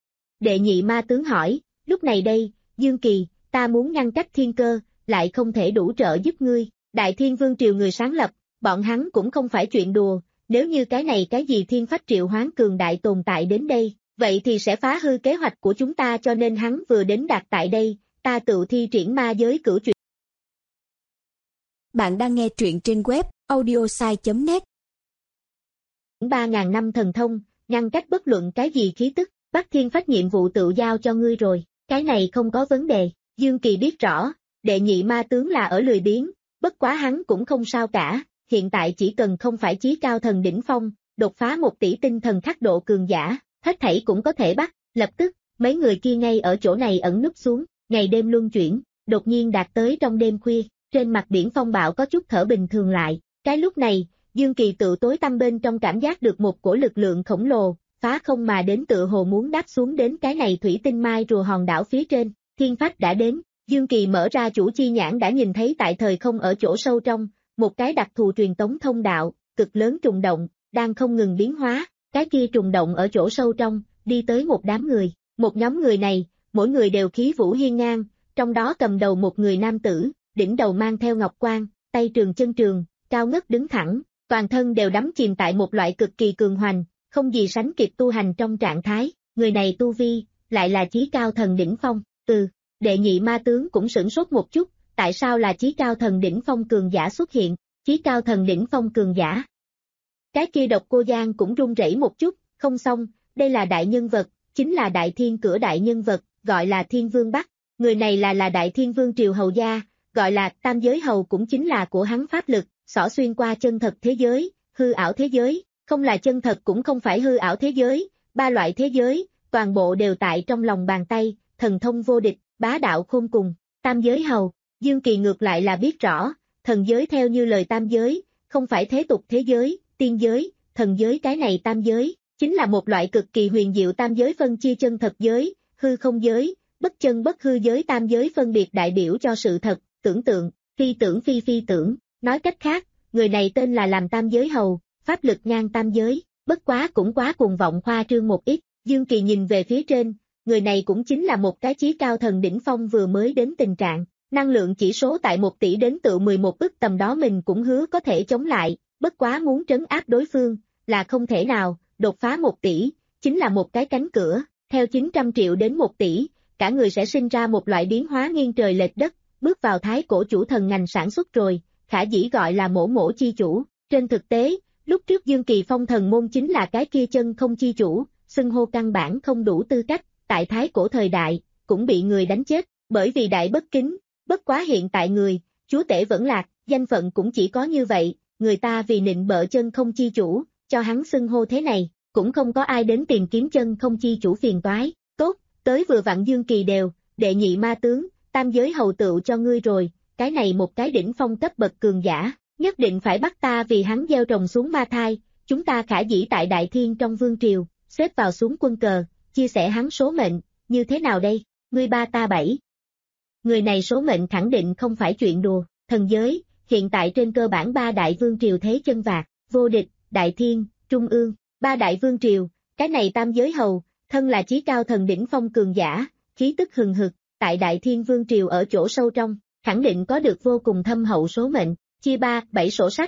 Đệ nhị ma tướng hỏi, lúc này đây, Dương Kỳ, ta muốn ngăn cách thiên cơ, lại không thể đủ trợ giúp ngươi, Đại Thiên Vương Triều người sáng lập, bọn hắn cũng không phải chuyện đùa, nếu như cái này cái gì Thiên Phách triệu hoán cường đại tồn tại đến đây, vậy thì sẽ phá hư kế hoạch của chúng ta, cho nên hắn vừa đến đạt tại đây, ta tự thi triển ma giới cửu truyện. Bạn đang nghe truyện trên web audiosai chấm net. ba ngàn năm thần thông, ngăn cách bất luận cái gì khí tức, bắt Thiên Phách nhiệm vụ tự giao cho ngươi rồi, cái này không có vấn đề. Dương Kỳ biết rõ, đệ nhị ma tướng là ở lười biếng, bất quá hắn cũng không sao cả, hiện tại chỉ cần không phải chí cao thần đỉnh phong, đột phá một tỷ tinh thần khắc độ cường giả, hết thảy cũng có thể bắt. Lập tức, mấy người kia ngay ở chỗ này ẩn núp xuống, ngày đêm luân chuyển, đột nhiên đạt tới trong đêm khuya, trên mặt biển phong bạo có chút thở bình thường lại, cái lúc này, Dương Kỳ tự tối tăm bên trong cảm giác được một cổ lực lượng khổng lồ, phá không mà đến tựa hồ muốn đáp xuống đến cái này thủy tinh mai rùa hòn đảo phía trên, thiên phách đã đến, Dương Kỳ mở ra chủ chi nhãn đã nhìn thấy tại thời không ở chỗ sâu trong, một cái đặc thù truyền tống thông đạo, cực lớn trùng động, đang không ngừng biến hóa, cái kia trùng động ở chỗ sâu trong, đi tới một đám người, một nhóm người này, mỗi người đều khí vũ hiên ngang, trong đó cầm đầu một người nam tử, đỉnh đầu mang theo ngọc quan, tay trường chân trường, cao ngất đứng thẳng, toàn thân đều đắm chìm tại một loại cực kỳ cường hoành, không gì sánh kịp tu hành trong trạng thái, người này tu vi, lại là chí cao thần đỉnh phong, ừ, đệ nhị ma tướng cũng sửng sốt một chút, tại sao là chí cao thần đỉnh phong cường giả xuất hiện, chí cao thần đỉnh phong cường giả. Cái kia Độc Cô Giang cũng run rẩy một chút, không xong, đây là đại nhân vật, chính là đại thiên cửa đại nhân vật, gọi là Thiên Vương Bắc, người này là là đại thiên vương triều hầu gia, gọi là tam giới hầu cũng chính là của hắn pháp lực, xỏ xuyên qua chân thật thế giới, hư ảo thế giới, không là chân thật cũng không phải hư ảo thế giới, ba loại thế giới, toàn bộ đều tại trong lòng bàn tay, thần thông vô địch, bá đạo khôn cùng, tam giới hầu, Dương Kỳ ngược lại là biết rõ, thần giới theo như lời tam giới, không phải thế tục thế giới, tiên giới, thần giới cái này tam giới, chính là một loại cực kỳ huyền diệu tam giới phân chia chân thật giới, hư không giới, bất chân bất hư giới tam giới phân biệt đại biểu cho sự thật, tưởng tượng, phi tưởng phi phi tưởng, nói cách khác, người này tên là làm tam giới hầu, pháp lực ngang tam giới, bất quá cũng quá cuồng vọng khoa trương một ít, Dương Kỳ nhìn về phía trên, người này cũng chính là một cái chí cao thần đỉnh phong vừa mới đến tình trạng, năng lượng chỉ số tại một tỷ đến tự mười một ức tầm đó mình cũng hứa có thể chống lại, bất quá muốn trấn áp đối phương, là không thể nào, đột phá một tỷ, chính là một cái cánh cửa, theo chín trăm triệu đến một tỷ, cả người sẽ sinh ra một loại biến hóa nghiêng trời lệch đất, bước vào thái cổ chủ thần ngành sản xuất rồi, khả dĩ gọi là mổ mổ chi chủ, trên thực tế, lúc trước Dương Kỳ phong thần môn chính là cái kia chân không chi chủ, xưng hô căn bản không đủ tư cách, tại thái cổ thời đại, cũng bị người đánh chết, bởi vì đại bất kính, bất quá hiện tại người, chúa tể vẫn lạc, danh phận cũng chỉ có như vậy, người ta vì nịnh bợ chân không chi chủ, cho hắn xưng hô thế này, cũng không có ai đến tìm kiếm chân không chi chủ phiền toái, tốt, tới vừa vặn Dương Kỳ đều, đệ nhị ma tướng, tam giới hầu tựu cho ngươi rồi, cái này một cái đỉnh phong cấp bậc cường giả, nhất định phải bắt ta vì hắn gieo trồng xuống ma thai, chúng ta khả dĩ tại đại thiên trong vương triều, xếp vào xuống quân cờ, chia sẻ hắn số mệnh, như thế nào đây, ngươi ba ta bảy. Người này số mệnh khẳng định không phải chuyện đùa, thần giới, hiện tại trên cơ bản ba đại vương triều thế chân vạc, vô địch, đại thiên, trung ương, ba đại vương triều, cái này tam giới hầu, thân là chí cao thần đỉnh phong cường giả, khí tức hừng hực, tại đại thiên vương triều ở chỗ sâu trong, khẳng định có được vô cùng thâm hậu số mệnh, chia ba, bảy sổ sách.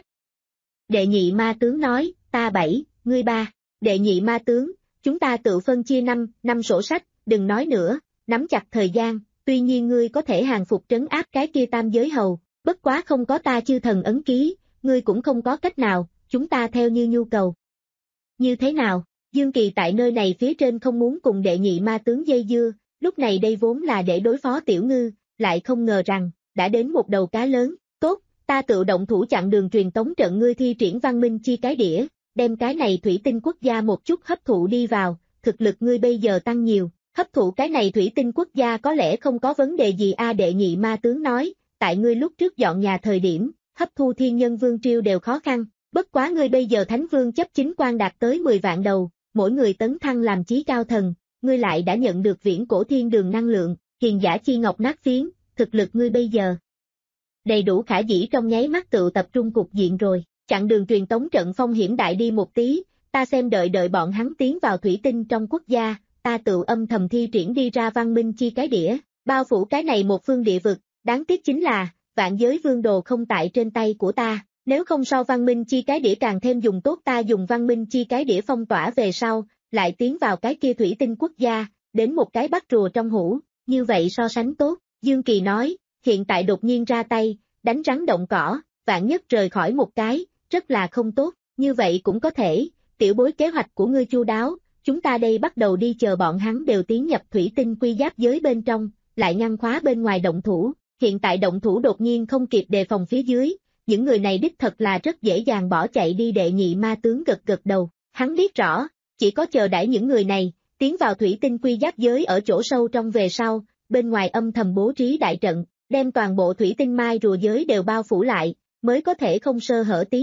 Đệ nhị ma tướng nói, ta bảy, ngươi ba, đệ nhị ma tướng, chúng ta tự phân chia năm, năm sổ sách, đừng nói nữa, nắm chặt thời gian, tuy nhiên ngươi có thể hàng phục trấn áp cái kia tam giới hầu, bất quá không có ta chư thần ấn ký, ngươi cũng không có cách nào, chúng ta theo như nhu cầu. Như thế nào, Dương Kỳ tại nơi này phía trên không muốn cùng đệ nhị ma tướng dây dưa, lúc này đây vốn là để đối phó tiểu ngư, lại không ngờ rằng, đã đến một đầu cá lớn, tốt, ta tự động thủ chặn đường truyền tống trận ngươi thi triển văn minh chi cái đĩa, đem cái này thủy tinh quốc gia một chút hấp thụ đi vào, thực lực ngươi bây giờ tăng nhiều, hấp thụ cái này thủy tinh quốc gia có lẽ không có vấn đề gì a đệ nhị ma tướng nói, tại ngươi lúc trước dọn nhà thời điểm, hấp thu thiên nhân vương triều đều khó khăn, bất quá ngươi bây giờ thánh vương chấp chính quan đạt tới mười vạn đầu, mỗi người tấn thăng làm chí cao thần, ngươi lại đã nhận được viễn cổ thiên đường năng lượng, hiền giả chi ngọc nát phiến, thực lực ngươi bây giờ đầy đủ khả dĩ trong nháy mắt tự tập trung cục diện rồi, chặn đường truyền tống trận phong hiểm đại đi một tí, ta xem đợi đợi bọn hắn tiến vào thủy tinh trong quốc gia, ta tự âm thầm thi triển đi ra văn minh chi cái đĩa, bao phủ cái này một phương địa vực, đáng tiếc chính là, vạn giới vương đồ không tại trên tay của ta, nếu không sau văn minh chi cái đĩa càng thêm dùng tốt ta dùng văn minh chi cái đĩa phong tỏa về sau, lại tiến vào cái kia thủy tinh quốc gia, đến một cái bắt rùa trong hũ, như vậy so sánh tốt, Dương Kỳ nói, hiện tại đột nhiên ra tay, đánh rắn động cỏ, vạn nhất rời khỏi một cái, rất là không tốt, như vậy cũng có thể, tiểu bối kế hoạch của ngươi chu đáo, chúng ta đây bắt đầu đi chờ bọn hắn đều tiến nhập thủy tinh quy giáp giới bên trong, lại ngăn khóa bên ngoài động thủ, hiện tại động thủ đột nhiên không kịp đề phòng phía dưới, những người này đích thật là rất dễ dàng bỏ chạy đi đệ nhị ma tướng gật gật đầu, hắn biết rõ, chỉ có chờ đãi những người này, tiến vào thủy tinh quy giáp giới ở chỗ sâu trong về sau, bên ngoài âm thầm bố trí đại trận, đem toàn bộ thủy tinh mai rùa giới đều bao phủ lại, mới có thể không sơ hở tí nào,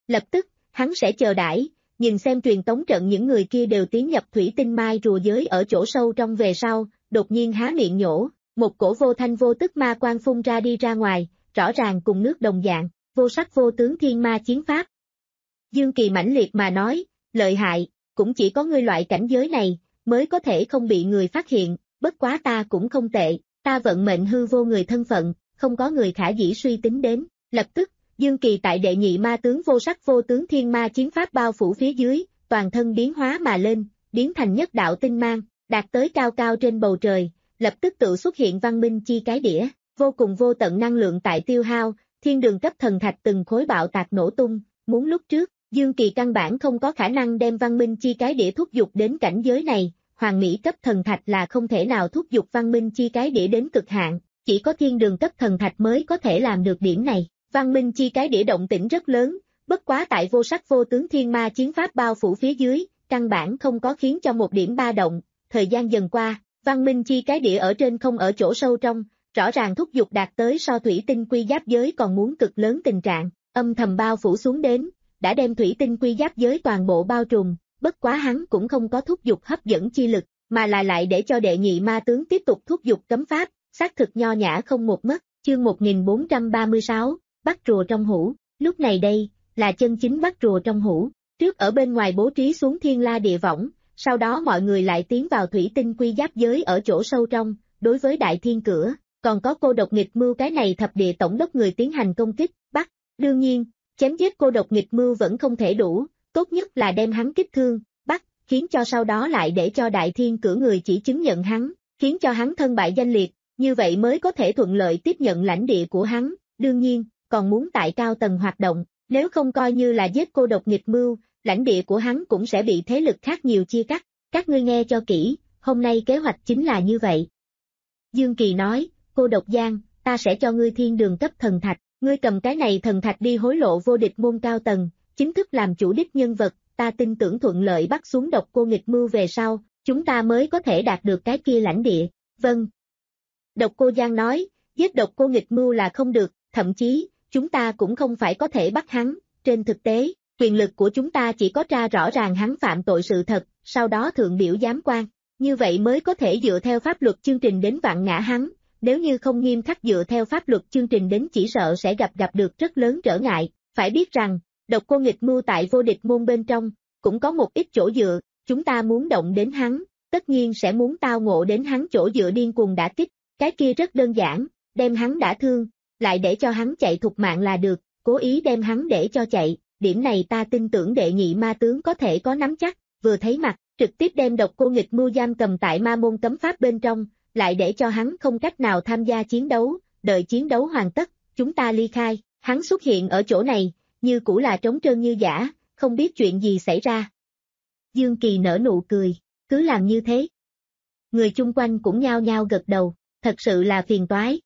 Lập tức, hắn sẽ chờ đãi, nhìn xem truyền tống trận những người kia đều tiến nhập thủy tinh mai rùa giới ở chỗ sâu trong về sau, đột nhiên há miệng nhổ, một cổ vô thanh vô tức ma quang phun ra đi ra ngoài, rõ ràng cùng nước đồng dạng, vô sắc vô tướng thiên ma chiến pháp. Dương Kỳ mãnh liệt mà nói, lợi hại, cũng chỉ có ngươi loại cảnh giới này, mới có thể không bị người phát hiện, bất quá ta cũng không tệ, ta vận mệnh hư vô người thân phận, không có người khả dĩ suy tính đến, lập tức, Dương Kỳ tại đệ nhị ma tướng vô sắc vô tướng thiên ma chiến pháp bao phủ phía dưới, toàn thân biến hóa mà lên, biến thành nhất đạo tinh mang, đạt tới cao cao trên bầu trời, lập tức tự xuất hiện văn minh chi cái đĩa, vô cùng vô tận năng lượng tại tiêu hao, thiên đường cấp thần thạch từng khối bạo tạc nổ tung, muốn lúc trước, Dương Kỳ căn bản không có khả năng đem văn minh chi cái đĩa thúc dục đến cảnh giới này, hoàng mỹ cấp thần thạch là không thể nào thúc dục văn minh chi cái đĩa đến cực hạn, chỉ có thiên đường cấp thần thạch mới có thể làm được điểm này. Văn minh chi cái đĩa động tĩnh rất lớn, bất quá tại vô sắc vô tướng thiên ma chiến pháp bao phủ phía dưới, căn bản không có khiến cho một điểm ba động, thời gian dần qua, văn minh chi cái đĩa ở trên không ở chỗ sâu trong, rõ ràng thúc dục đạt tới so thủy tinh quy giáp giới còn muốn cực lớn tình trạng, âm thầm bao phủ xuống đến, đã đem thủy tinh quy giáp giới toàn bộ bao trùm, bất quá hắn cũng không có thúc dục hấp dẫn chi lực, mà là lại để cho đệ nhị ma tướng tiếp tục thúc dục cấm pháp, xác thực nho nhã không một mất, chương một nghìn bốn trăm ba mươi sáu. Bắt rùa trong hũ, lúc này đây, là chân chính bắt rùa trong hũ, trước ở bên ngoài bố trí xuống thiên la địa võng, sau đó mọi người lại tiến vào thủy tinh quy giáp giới ở chỗ sâu trong, đối với đại thiên cửa, còn có cô độc nghịch mưu cái này thập địa tổng đốc người tiến hành công kích, bắt, đương nhiên, chém giết cô độc nghịch mưu vẫn không thể đủ, tốt nhất là đem hắn kích thương, bắt, khiến cho sau đó lại để cho đại thiên cửa người chỉ chứng nhận hắn, khiến cho hắn thân bại danh liệt, như vậy mới có thể thuận lợi tiếp nhận lãnh địa của hắn, đương nhiên, còn muốn tại cao tầng hoạt động, nếu không coi như là giết cô độc nghịch mưu, lãnh địa của hắn cũng sẽ bị thế lực khác nhiều chia cắt, các ngươi nghe cho kỹ, hôm nay kế hoạch chính là như vậy. Dương Kỳ nói, cô độc Giang, ta sẽ cho ngươi thiên đường cấp thần thạch, ngươi cầm cái này thần thạch đi hối lộ vô địch môn cao tầng, chính thức làm chủ đích nhân vật, ta tin tưởng thuận lợi bắt xuống độc cô nghịch mưu về sau, chúng ta mới có thể đạt được cái kia lãnh địa, vâng. Độc cô Giang nói, giết độc cô nghịch mưu là không được, thậm chí, chúng ta cũng không phải có thể bắt hắn, trên thực tế, quyền lực của chúng ta chỉ có tra rõ ràng hắn phạm tội sự thật, sau đó thượng biểu giám quan, như vậy mới có thể dựa theo pháp luật chương trình đến vạn ngã hắn, nếu như không nghiêm khắc dựa theo pháp luật chương trình đến chỉ sợ sẽ gặp gặp được rất lớn trở ngại, phải biết rằng, độc cô nghịch mưu tại vô địch môn bên trong, cũng có một ít chỗ dựa, chúng ta muốn động đến hắn, tất nhiên sẽ muốn tao ngộ đến hắn chỗ dựa điên cuồng đả kích, cái kia rất đơn giản, đem hắn đả thương, lại để cho hắn chạy thục mạng là được, cố ý đem hắn để cho chạy, điểm này ta tin tưởng đệ nhị ma tướng có thể có nắm chắc, vừa thấy mặt, trực tiếp đem độc cô nghịch mưu giam cầm tại ma môn cấm pháp bên trong, lại để cho hắn không cách nào tham gia chiến đấu, đợi chiến đấu hoàn tất, chúng ta ly khai, hắn xuất hiện ở chỗ này, như cũ là trống trơn như giả, không biết chuyện gì xảy ra. Dương Kỳ nở nụ cười, cứ làm như thế. Người chung quanh cũng nhao nhao gật đầu, thật sự là phiền toái.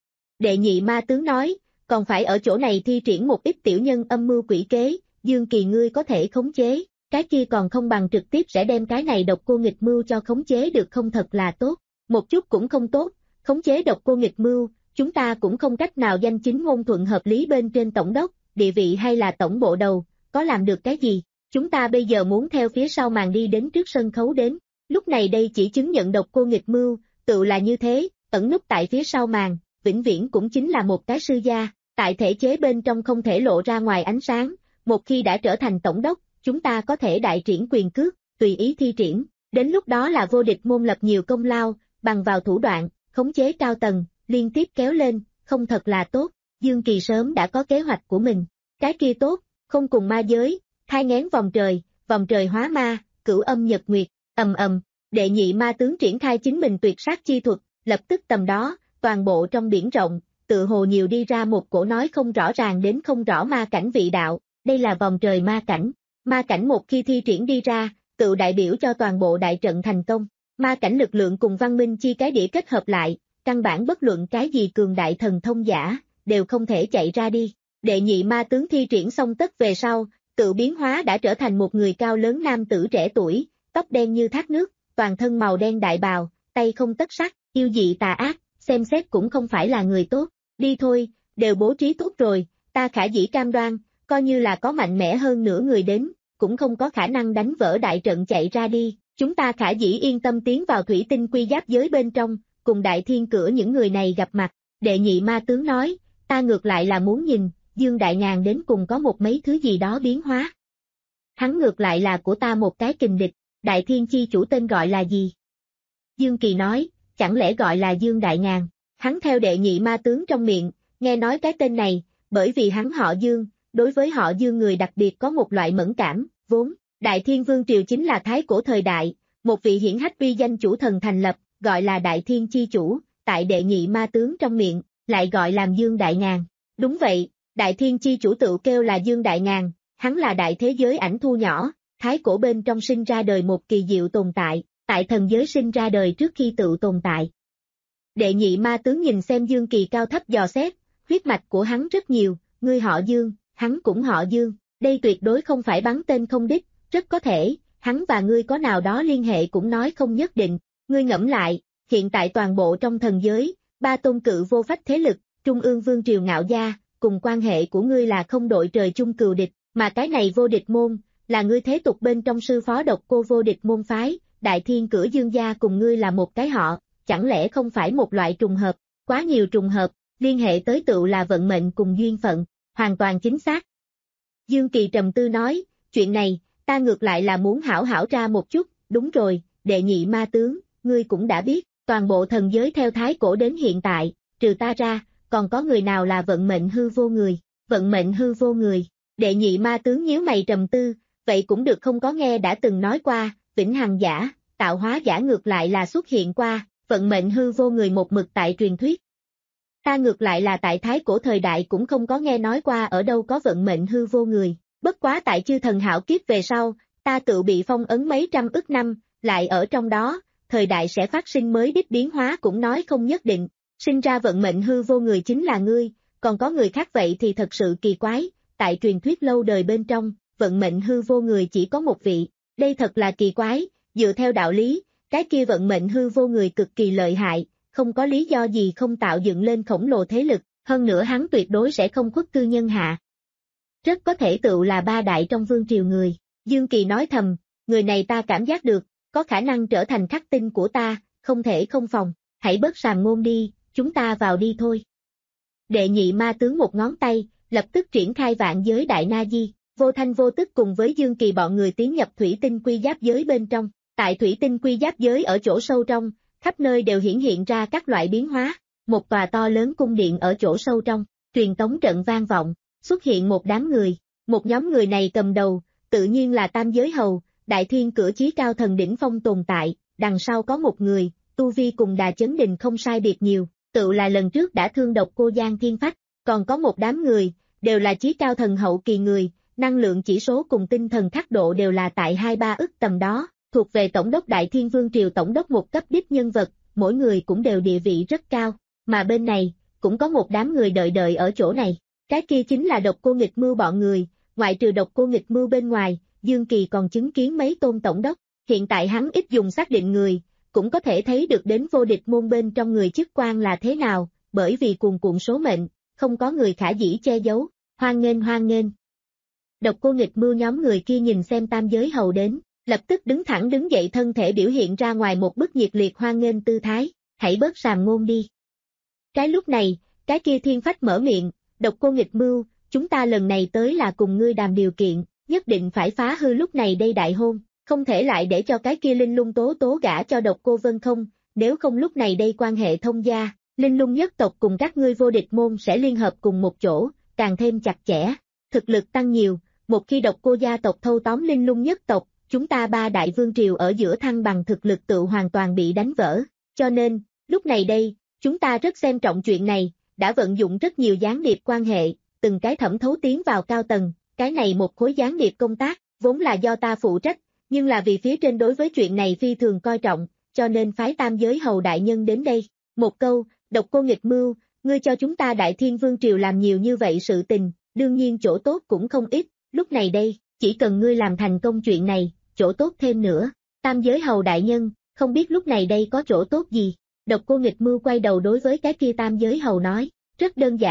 Đệ nhị ma tướng nói, còn phải ở chỗ này thi triển một ít tiểu nhân âm mưu quỷ kế, Dương Kỳ ngươi có thể khống chế, cái kia còn không bằng trực tiếp sẽ đem cái này độc cô nghịch mưu cho khống chế được không thật là tốt, một chút cũng không tốt, khống chế độc cô nghịch mưu, chúng ta cũng không cách nào danh chính ngôn thuận hợp lý bên trên tổng đốc, địa vị hay là tổng bộ đầu, có làm được cái gì, chúng ta bây giờ muốn theo phía sau màn đi đến trước sân khấu đến, lúc này đây chỉ chứng nhận độc cô nghịch mưu, tự là như thế, ẩn núp tại phía sau màn, vĩnh viễn cũng chính là một cái sư gia, tại thể chế bên trong không thể lộ ra ngoài ánh sáng, một khi đã trở thành tổng đốc, chúng ta có thể đại triển quyền cước, tùy ý thi triển, đến lúc đó là vô địch môn lập nhiều công lao, bằng vào thủ đoạn, khống chế cao tầng, liên tiếp kéo lên, không thật là tốt, Dương Kỳ sớm đã có kế hoạch của mình, cái kia tốt, không cùng ma giới, thai nghén vòng trời, vòng trời hóa ma, cửu âm nhật nguyệt, ầm ầm, đệ nhị ma tướng triển khai chính mình tuyệt sát chi thuật, lập tức tầm đó, toàn bộ trong biển rộng, tự hồ nhiều đi ra một cổ nói không rõ ràng đến không rõ ma cảnh vị đạo, đây là vòng trời ma cảnh, ma cảnh một khi thi triển đi ra, tự đại biểu cho toàn bộ đại trận thành công, ma cảnh lực lượng cùng văn minh chi cái đĩa kết hợp lại, căn bản bất luận cái gì cường đại thần thông giả, đều không thể chạy ra đi, đệ nhị ma tướng thi triển xong tất về sau, tự biến hóa đã trở thành một người cao lớn nam tử trẻ tuổi, tóc đen như thác nước, toàn thân màu đen đại bào, tay không tất sắt, yêu dị tà ác, xem xét cũng không phải là người tốt, đi thôi, đều bố trí tốt rồi, ta khả dĩ cam đoan, coi như là có mạnh mẽ hơn nửa người đến, cũng không có khả năng đánh vỡ đại trận chạy ra đi, chúng ta khả dĩ yên tâm tiến vào thủy tinh quy giáp giới bên trong, cùng đại thiên cửa những người này gặp mặt. Đệ nhị ma tướng nói, ta ngược lại là muốn nhìn, Dương Đại Ngàn đến cùng có một mấy thứ gì đó biến hóa. Hắn ngược lại là của ta một cái kình địch, đại thiên chi chủ tên gọi là gì? Dương Kỳ nói, chẳng lẽ gọi là Dương Đại Ngàn? Hắn theo đệ nhị ma tướng trong miệng, nghe nói cái tên này, bởi vì hắn họ Dương, đối với họ Dương người đặc biệt có một loại mẫn cảm, vốn, Đại Thiên Vương Triều chính là thái cổ thời đại, một vị hiển hách uy danh chủ thần thành lập, gọi là Đại Thiên Chi Chủ, tại đệ nhị ma tướng trong miệng, lại gọi làm Dương Đại Ngàn. Đúng vậy, Đại Thiên Chi Chủ tự kêu là Dương Đại Ngàn, hắn là đại thế giới ảnh thu nhỏ, thái cổ bên trong sinh ra đời một kỳ diệu tồn tại, tại thần giới sinh ra đời trước khi tự tồn tại. Đệ nhị ma tướng nhìn xem Dương Kỳ cao thấp dò xét, huyết mạch của hắn rất nhiều, ngươi họ Dương, hắn cũng họ Dương, đây tuyệt đối không phải bắn tên không đích, rất có thể, hắn và ngươi có nào đó liên hệ cũng nói không nhất định, ngươi ngẫm lại, hiện tại toàn bộ trong thần giới, ba tôn cự vô phách thế lực, Trung ương Vương Triều Ngạo Gia, cùng quan hệ của ngươi là không đội trời chung cừu địch, mà cái này vô địch môn, là ngươi thế tục bên trong sư phó độc cô vô địch môn phái, Đại Thiên cửa Dương gia cùng ngươi là một cái họ, chẳng lẽ không phải một loại trùng hợp, quá nhiều trùng hợp, liên hệ tới tựu là vận mệnh cùng duyên phận, hoàn toàn chính xác. Dương Kỳ trầm tư nói, chuyện này, ta ngược lại là muốn hảo hảo ra một chút, đúng rồi, đệ nhị ma tướng, ngươi cũng đã biết, toàn bộ thần giới theo thái cổ đến hiện tại, trừ ta ra, còn có người nào là vận mệnh hư vô người, vận mệnh hư vô người, đệ nhị ma tướng nhíu mày trầm tư, vậy cũng được không có nghe đã từng nói qua, vĩnh hằng giả, tạo hóa giả ngược lại là xuất hiện qua, vận mệnh hư vô người một mực tại truyền thuyết. Ta ngược lại là tại thái cổ thời đại cũng không có nghe nói qua ở đâu có vận mệnh hư vô người, bất quá tại chư thần hạo kiếp về sau, ta tự bị phong ấn mấy trăm ức năm, lại ở trong đó, thời đại sẽ phát sinh mới đích biến hóa cũng nói không nhất định, sinh ra vận mệnh hư vô người chính là ngươi, còn có người khác vậy thì thật sự kỳ quái, tại truyền thuyết lâu đời bên trong, vận mệnh hư vô người chỉ có một vị, đây thật là kỳ quái, dựa theo đạo lý, cái kia vận mệnh hư vô người cực kỳ lợi hại, không có lý do gì không tạo dựng lên khổng lồ thế lực, hơn nữa hắn tuyệt đối sẽ không khuất cư nhân hạ. Rất có thể tựu là ba đại trong vương triều người, Dương Kỳ nói thầm, người này ta cảm giác được, có khả năng trở thành khắc tinh của ta, không thể không phòng, hãy bớt sàm ngôn đi, chúng ta vào đi thôi. Đệ nhị ma tướng một ngón tay, lập tức triển khai vạn giới đại na di, vô thanh vô tức cùng với Dương Kỳ bọn người tiến nhập thủy tinh quy giáp giới bên trong, tại thủy tinh quy giáp giới ở chỗ sâu trong, khắp nơi đều hiển hiện ra các loại biến hóa, một tòa to lớn cung điện ở chỗ sâu trong, truyền tống trận vang vọng, xuất hiện một đám người, một nhóm người này cầm đầu, tự nhiên là tam giới hầu, đại thiên cửa chí cao thần đỉnh phong tồn tại, đằng sau có một người, tu vi cùng Đà Chấn Đình không sai biệt nhiều, tự là lần trước đã thương độc cô Giang Thiên Phách, còn có một đám người, đều là chí cao thần hậu kỳ người, năng lượng chỉ số cùng tinh thần khắc độ đều là tại hai ba ức tầm đó, thuộc về Tổng đốc Đại Thiên Vương Triều Tổng đốc một cấp đích nhân vật, mỗi người cũng đều địa vị rất cao, mà bên này, cũng có một đám người đợi đợi ở chỗ này, cái kia chính là độc cô nghịch mưu bọn người, ngoại trừ độc cô nghịch mưu bên ngoài, Dương Kỳ còn chứng kiến mấy tôn tổng đốc, hiện tại hắn ít dùng xác định người, cũng có thể thấy được đến vô địch môn bên trong người chức quan là thế nào, bởi vì cuồn cuộn số mệnh, không có người khả dĩ che giấu, hoan nghênh hoan nghênh. Độc cô nghịch mưu nhóm người kia nhìn xem tam giới hầu đến, lập tức đứng thẳng đứng dậy thân thể biểu hiện ra ngoài một bức nhiệt liệt hoan nghênh tư thái, hãy bớt sàm ngôn đi. Cái lúc này, cái kia Thiên Phách mở miệng, độc cô nghịch mưu, chúng ta lần này tới là cùng ngươi đàm điều kiện, nhất định phải phá hư lúc này đây đại hôn, không thể lại để cho cái kia Linh Lung tố tố gả cho độc cô Vân không, nếu không lúc này đây quan hệ thông gia, Linh Lung nhất tộc cùng các ngươi vô địch môn sẽ liên hợp cùng một chỗ, càng thêm chặt chẽ, thực lực tăng nhiều, một khi độc cô gia tộc thâu tóm Linh Lung nhất tộc, chúng ta ba đại vương triều ở giữa thăng bằng thực lực tự hoàn toàn bị đánh vỡ, cho nên, lúc này đây, chúng ta rất xem trọng chuyện này, đã vận dụng rất nhiều gián điệp quan hệ, từng cái thẩm thấu tiến vào cao tầng, cái này một khối gián điệp công tác, vốn là do ta phụ trách, nhưng là vì phía trên đối với chuyện này phi thường coi trọng, cho nên phái tam giới hầu đại nhân đến đây. Một câu, độc cô nghịch mưu, ngươi cho chúng ta Đại Thiên Vương Triều làm nhiều như vậy sự tình, đương nhiên chỗ tốt cũng không ít, lúc này đây, chỉ cần ngươi làm thành công chuyện này, chỗ tốt thêm nữa. Tam giới hầu đại nhân, không biết lúc này đây có chỗ tốt gì. Độc cô nghịch mưu quay đầu đối với cái kia tam giới hầu nói, rất đơn giản,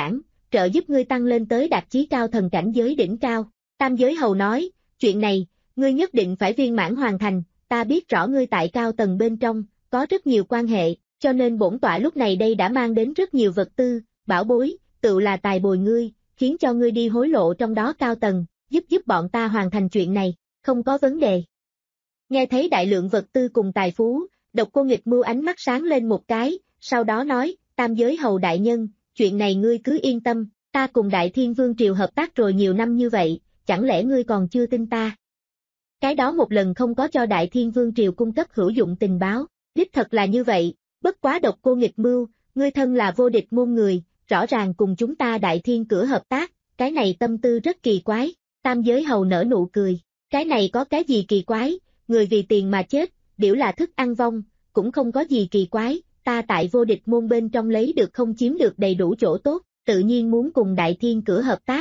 trợ giúp ngươi tăng lên tới đạt chí cao thần cảnh giới đỉnh cao. Tam giới hầu nói, chuyện này, ngươi nhất định phải viên mãn hoàn thành, ta biết rõ ngươi tại cao tầng bên trong, có rất nhiều quan hệ, cho nên bổn tọa lúc này đây đã mang đến rất nhiều vật tư, bảo bối, tự là tài bồi ngươi, khiến cho ngươi đi hối lộ trong đó cao tầng, giúp giúp bọn ta hoàn thành chuyện này, không có vấn đề. Nghe thấy đại lượng vật tư cùng tài phú, Độc Cô Nghịch Mưu ánh mắt sáng lên một cái, sau đó nói, Tam giới hầu đại nhân, chuyện này ngươi cứ yên tâm, ta cùng Đại Thiên Vương Triều hợp tác rồi nhiều năm như vậy, chẳng lẽ ngươi còn chưa tin ta? Cái đó một lần không có cho Đại Thiên Vương Triều cung cấp hữu dụng tình báo, đích thật là như vậy, bất quá Độc Cô Nghịch Mưu, ngươi thân là vô địch môn người, rõ ràng cùng chúng ta Đại Thiên cửa hợp tác, cái này tâm tư rất kỳ quái, Tam giới hầu nở nụ cười, cái này có cái gì kỳ quái, người vì tiền mà chết, biểu là thức ăn vong, cũng không có gì kỳ quái, ta tại vô địch môn bên trong lấy được không chiếm được đầy đủ chỗ tốt, tự nhiên muốn cùng Đại Thiên cửa hợp tác.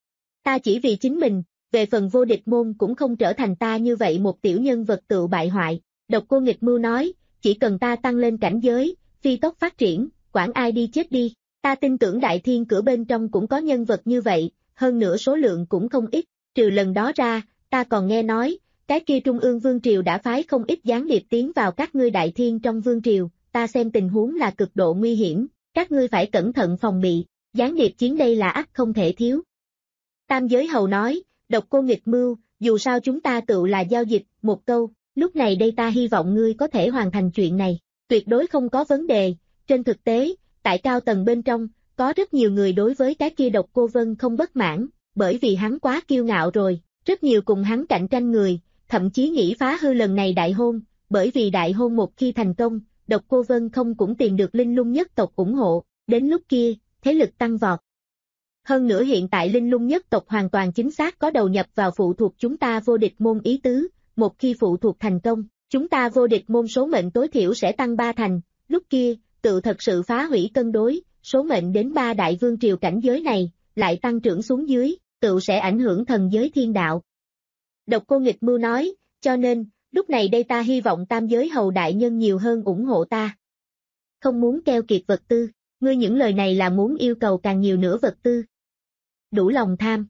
Ta chỉ vì chính mình, về phần vô địch môn cũng không trở thành ta như vậy một tiểu nhân vật tự bại hoại. Độc Cô Nghịch Mưu nói, chỉ cần ta tăng lên cảnh giới, phi tốc phát triển, quản ai đi chết đi, ta tin tưởng Đại Thiên cửa bên trong cũng có nhân vật như vậy, hơn nữa số lượng cũng không ít, trừ lần đó ra, ta còn nghe nói, cái kia Trung ương Vương Triều đã phái không ít gián điệp tiến vào các ngươi Đại Thiên trong Vương Triều, ta xem tình huống là cực độ nguy hiểm, các ngươi phải cẩn thận phòng bị, gián điệp chiến đây là ắt không thể thiếu. Tam giới hầu nói, Độc Cô Nghịch Mưu, dù sao chúng ta tự là giao dịch, một câu, lúc này đây ta hy vọng ngươi có thể hoàn thành chuyện này, tuyệt đối không có vấn đề, trên thực tế, tại cao tầng bên trong, có rất nhiều người đối với cái kia Độc Cô Vân không bất mãn, bởi vì hắn quá kiêu ngạo rồi, rất nhiều cùng hắn cạnh tranh người, thậm chí nghĩ phá hư lần này đại hôn, bởi vì đại hôn một khi thành công, Độc Cô Vân không cũng tìm được Linh Lung nhất tộc ủng hộ, đến lúc kia, thế lực tăng vọt. Hơn nữa hiện tại Linh Lung nhất tộc hoàn toàn chính xác có đầu nhập vào phụ thuộc chúng ta vô địch môn ý tứ, một khi phụ thuộc thành công, chúng ta vô địch môn số mệnh tối thiểu sẽ tăng ba thành, lúc kia, tự thật sự phá hủy cân đối, số mệnh đến ba đại vương triều cảnh giới này, lại tăng trưởng xuống dưới, tự sẽ ảnh hưởng thần giới thiên đạo. Độc Cô Nghịch Mưu nói, cho nên, lúc này đây ta hy vọng tam giới hầu đại nhân nhiều hơn ủng hộ ta. Không muốn keo kiệt vật tư, ngươi những lời này là muốn yêu cầu càng nhiều nữa vật tư. Đủ lòng tham.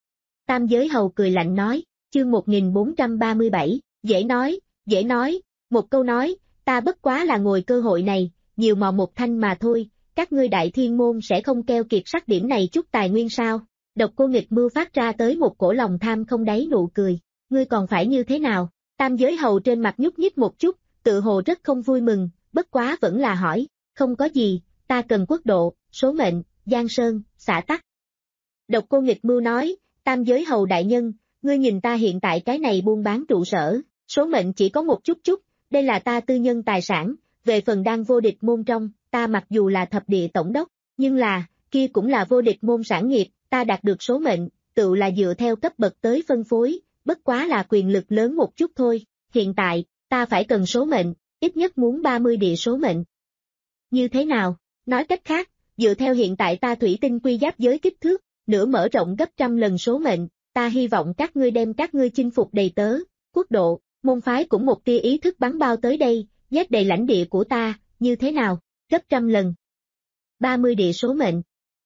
Tam giới hầu cười lạnh nói, chương một nghìn bốn trăm ba mươi bảy, dễ nói, dễ nói, một câu nói, ta bất quá là ngồi cơ hội này, nhiều mò một thanh mà thôi, các ngươi Đại Thiên môn sẽ không keo kiệt sắc điểm này chút tài nguyên sao? Độc Cô Nghịch Mưu phát ra tới một cổ lòng tham không đáy nụ cười, ngươi còn phải như thế nào? Tam giới hầu trên mặt nhúc nhích một chút, tự hồ rất không vui mừng, bất quá vẫn là hỏi, không có gì, ta cần quốc độ, số mệnh, giang sơn, xã tắc. Độc Cô Nghịch Mưu nói, tam giới hầu đại nhân, ngươi nhìn ta hiện tại cái này buôn bán trụ sở, số mệnh chỉ có một chút chút, đây là ta tư nhân tài sản, về phần đang vô địch môn trong, ta mặc dù là thập địa tổng đốc, nhưng là, kia cũng là vô địch môn sản nghiệp, ta đạt được số mệnh, tự là dựa theo cấp bậc tới phân phối, bất quá là quyền lực lớn một chút thôi, hiện tại, ta phải cần số mệnh, ít nhất muốn ba mươi địa số mệnh. Như thế nào? Nói cách khác, dựa theo hiện tại ta thủy tinh quy giáp giới kích thước, nửa mở rộng gấp trăm lần số mệnh, ta hy vọng các ngươi đem các ngươi chinh phục đầy tớ, quốc độ, môn phái cũng một tia ý thức bắn bao tới đây, nhét đầy lãnh địa của ta, như thế nào? Gấp trăm lần. ba mươi địa số mệnh.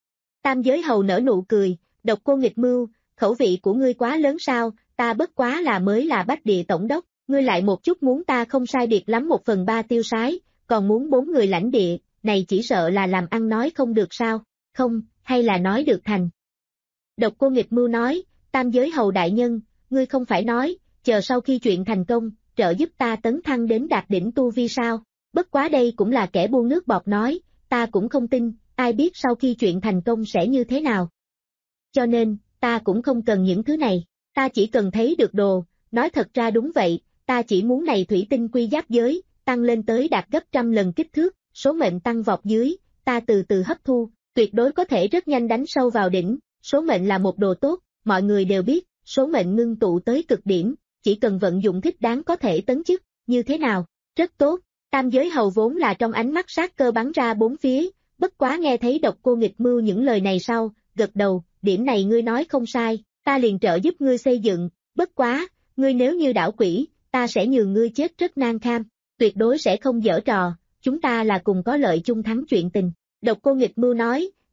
Tam giới hầu nở nụ cười, Độc Cô Nghịch Mưu, khẩu vị của ngươi quá lớn sao, ta bất quá là mới là bách địa tổng đốc, ngươi lại một chút muốn ta không sai biệt lắm một phần ba tiêu sái, còn muốn bốn người lãnh địa, này chỉ sợ là làm ăn nói không được sao, không, hay là nói được thành. Độc Cô Nghịch Mưu nói, tam giới hầu đại nhân, ngươi không phải nói, chờ sau khi chuyện thành công, trợ giúp ta tấn thăng đến đạt đỉnh tu vi sao, bất quá đây cũng là kẻ buôn nước bọt nói, ta cũng không tin, ai biết sau khi chuyện thành công sẽ như thế nào. Cho nên, ta cũng không cần những thứ này, ta chỉ cần thấy được đồ, nói thật ra đúng vậy, ta chỉ muốn này thủy tinh quy giáp giới, tăng lên tới đạt gấp trăm lần kích thước, số mệnh tăng vọt dưới, ta từ từ hấp thu, tuyệt đối có thể rất nhanh đánh sâu vào đỉnh, số mệnh là một đồ tốt, mọi người đều biết, số mệnh ngưng tụ tới cực điểm, chỉ cần vận dụng thích đáng có thể tấn chức, như thế nào, rất tốt, tam giới hầu vốn là trong ánh mắt sát cơ bắn ra bốn phía, bất quá nghe thấy Độc Cô Nghịch Mưu những lời này sau, gật đầu, điểm này ngươi nói không sai, ta liền trợ giúp ngươi xây dựng, bất quá, ngươi nếu như đảo quỷ, ta sẽ nhường ngươi chết rất nan kham, tuyệt đối sẽ không giở trò, chúng ta là cùng có lợi chung thắng chuyện tình. Độc Cô Nghịch Mưu nói,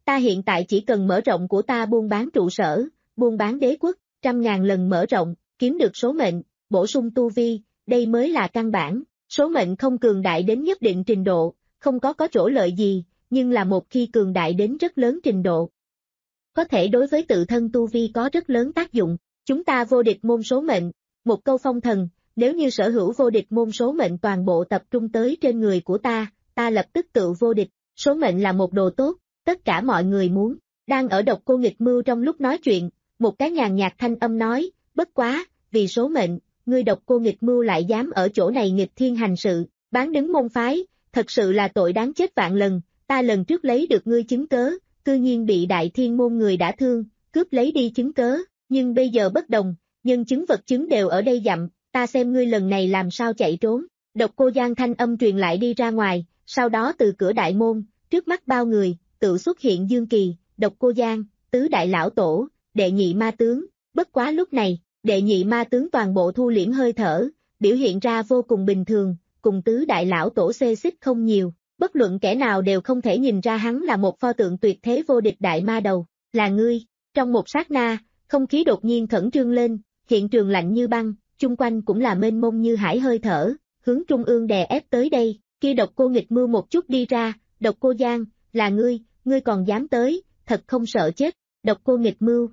ta hiện tại chỉ cần mở rộng của ta buôn bán trụ sở, buôn bán đế quốc, trăm ngàn lần mở rộng, kiếm được số mệnh, bổ sung tu vi, đây mới là căn bản. Số mệnh không cường đại đến nhất định trình độ, không có có chỗ lợi gì, nhưng là một khi cường đại đến rất lớn trình độ, có thể đối với tự thân tu vi có rất lớn tác dụng. Chúng ta vô địch môn số mệnh, một câu phong thần, nếu như sở hữu vô địch môn số mệnh toàn bộ tập trung tới trên người của ta, ta lập tức tự vô địch. Số mệnh là một đồ tốt, tất cả mọi người muốn. Đang ở Độc Cô Nghịch Mưu trong lúc nói chuyện, một cái nhàn nhạt thanh âm nói, bất quá, vì số mệnh, ngươi Độc Cô Nghịch Mưu lại dám ở chỗ này nghịch thiên hành sự, bán đứng môn phái, thật sự là tội đáng chết vạn lần. Ta lần trước lấy được ngươi chứng cớ, cư nhiên bị Đại Thiên môn người đã thương, cướp lấy đi chứng cớ, nhưng bây giờ bất đồng, nhân chứng vật chứng đều ở đây dặm, ta xem ngươi lần này làm sao chạy trốn. Độc Cô Giang thanh âm truyền lại đi ra ngoài, sau đó từ cửa đại môn, trước mắt bao người, tự xuất hiện Dương Kỳ, Độc Cô Giang, tứ đại lão tổ, đệ nhị ma tướng. Bất quá lúc này, đệ nhị ma tướng toàn bộ thu liễm hơi thở, biểu hiện ra vô cùng bình thường, cùng tứ đại lão tổ xê xích không nhiều. Bất luận kẻ nào đều không thể nhìn ra hắn là một pho tượng tuyệt thế vô địch đại ma đầu. Là ngươi. Trong một sát na, không khí đột nhiên khẩn trương lên, hiện trường lạnh như băng, chung quanh cũng là mênh mông như hải hơi thở, hướng trung ương đè ép tới đây. Kia Độc Cô Nghịch Mưu một chút đi ra, Độc Cô Giang, là ngươi, ngươi còn dám tới, thật không sợ chết. Độc Cô Nghịch Mưu,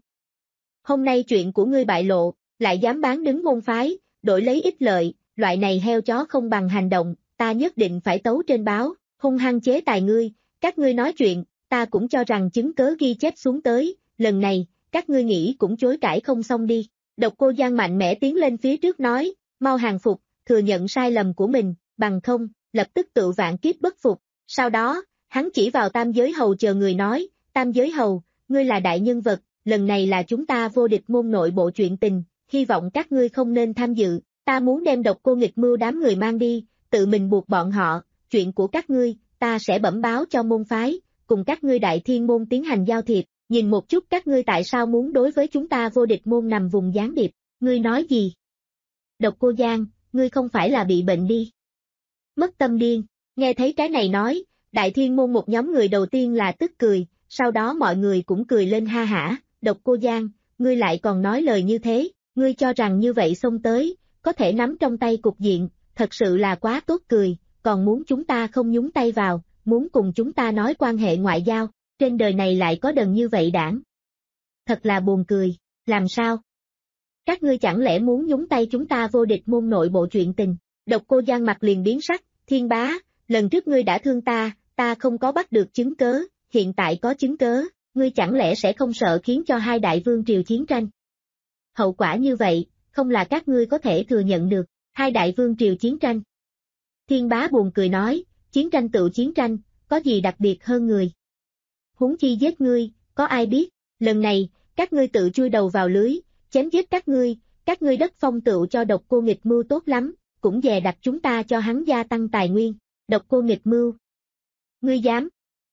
hôm nay chuyện của ngươi bại lộ, lại dám bán đứng môn phái, đổi lấy ích lợi, loại này heo chó không bằng hành động, ta nhất định phải tấu trên báo, hung hăng chế tài ngươi. Các ngươi nói chuyện, ta cũng cho rằng chứng cớ ghi chép xuống tới, lần này, các ngươi nghĩ cũng chối cãi không xong đi. Độc Cô Giang mạnh mẽ tiến lên phía trước nói, mau hàng phục, thừa nhận sai lầm của mình, bằng không, lập tức tự vạn kiếp bất phục. Sau đó, hắn chỉ vào Tam Giới Hầu chờ người nói, Tam Giới Hầu, ngươi là đại nhân vật, lần này là chúng ta vô địch môn nội bộ chuyện tình, hy vọng các ngươi không nên tham dự, ta muốn đem Độc Cô Nghịch Mưu đám người mang đi, tự mình buộc bọn họ, chuyện của các ngươi, ta sẽ bẩm báo cho môn phái, cùng các ngươi Đại Thiên môn tiến hành giao thiệp, nhìn một chút các ngươi tại sao muốn đối với chúng ta vô địch môn nằm vùng gián điệp. Ngươi nói gì? Độc Cô Giang, ngươi không phải là bị bệnh đi? Mất tâm điên. Nghe thấy cái này nói, Đại Thiên môn một nhóm người đầu tiên là tức cười, sau đó mọi người cũng cười lên ha hả. Độc Cô Giang, ngươi lại còn nói lời như thế, ngươi cho rằng như vậy xông tới, có thể nắm trong tay cục diện, thật sự là quá tốt cười, còn muốn chúng ta không nhúng tay vào, muốn cùng chúng ta nói quan hệ ngoại giao, trên đời này lại có đần như vậy đảng. Thật là buồn cười, làm sao? Các ngươi chẳng lẽ muốn nhúng tay chúng ta vô địch môn nội bộ chuyện tình? Độc Cô Giang mặt liền biến sắc, Thiên Bá, lần trước ngươi đã thương ta, ta không có bắt được chứng cớ, hiện tại có chứng cớ, ngươi chẳng lẽ sẽ không sợ khiến cho hai đại vương triều chiến tranh? Hậu quả như vậy, không là các ngươi có thể thừa nhận được, hai đại vương triều chiến tranh. Thiên Bá buồn cười nói, chiến tranh tự chiến tranh, có gì đặc biệt hơn người? Huống chi giết ngươi, có ai biết, lần này, các ngươi tự chui đầu vào lưới, chém giết các ngươi, các ngươi đất phong tựu cho Độc Cô Nghịch Mưu tốt lắm, cũng dè đặt chúng ta cho hắn gia tăng tài nguyên. Độc Cô Nghịch Mưu, ngươi dám?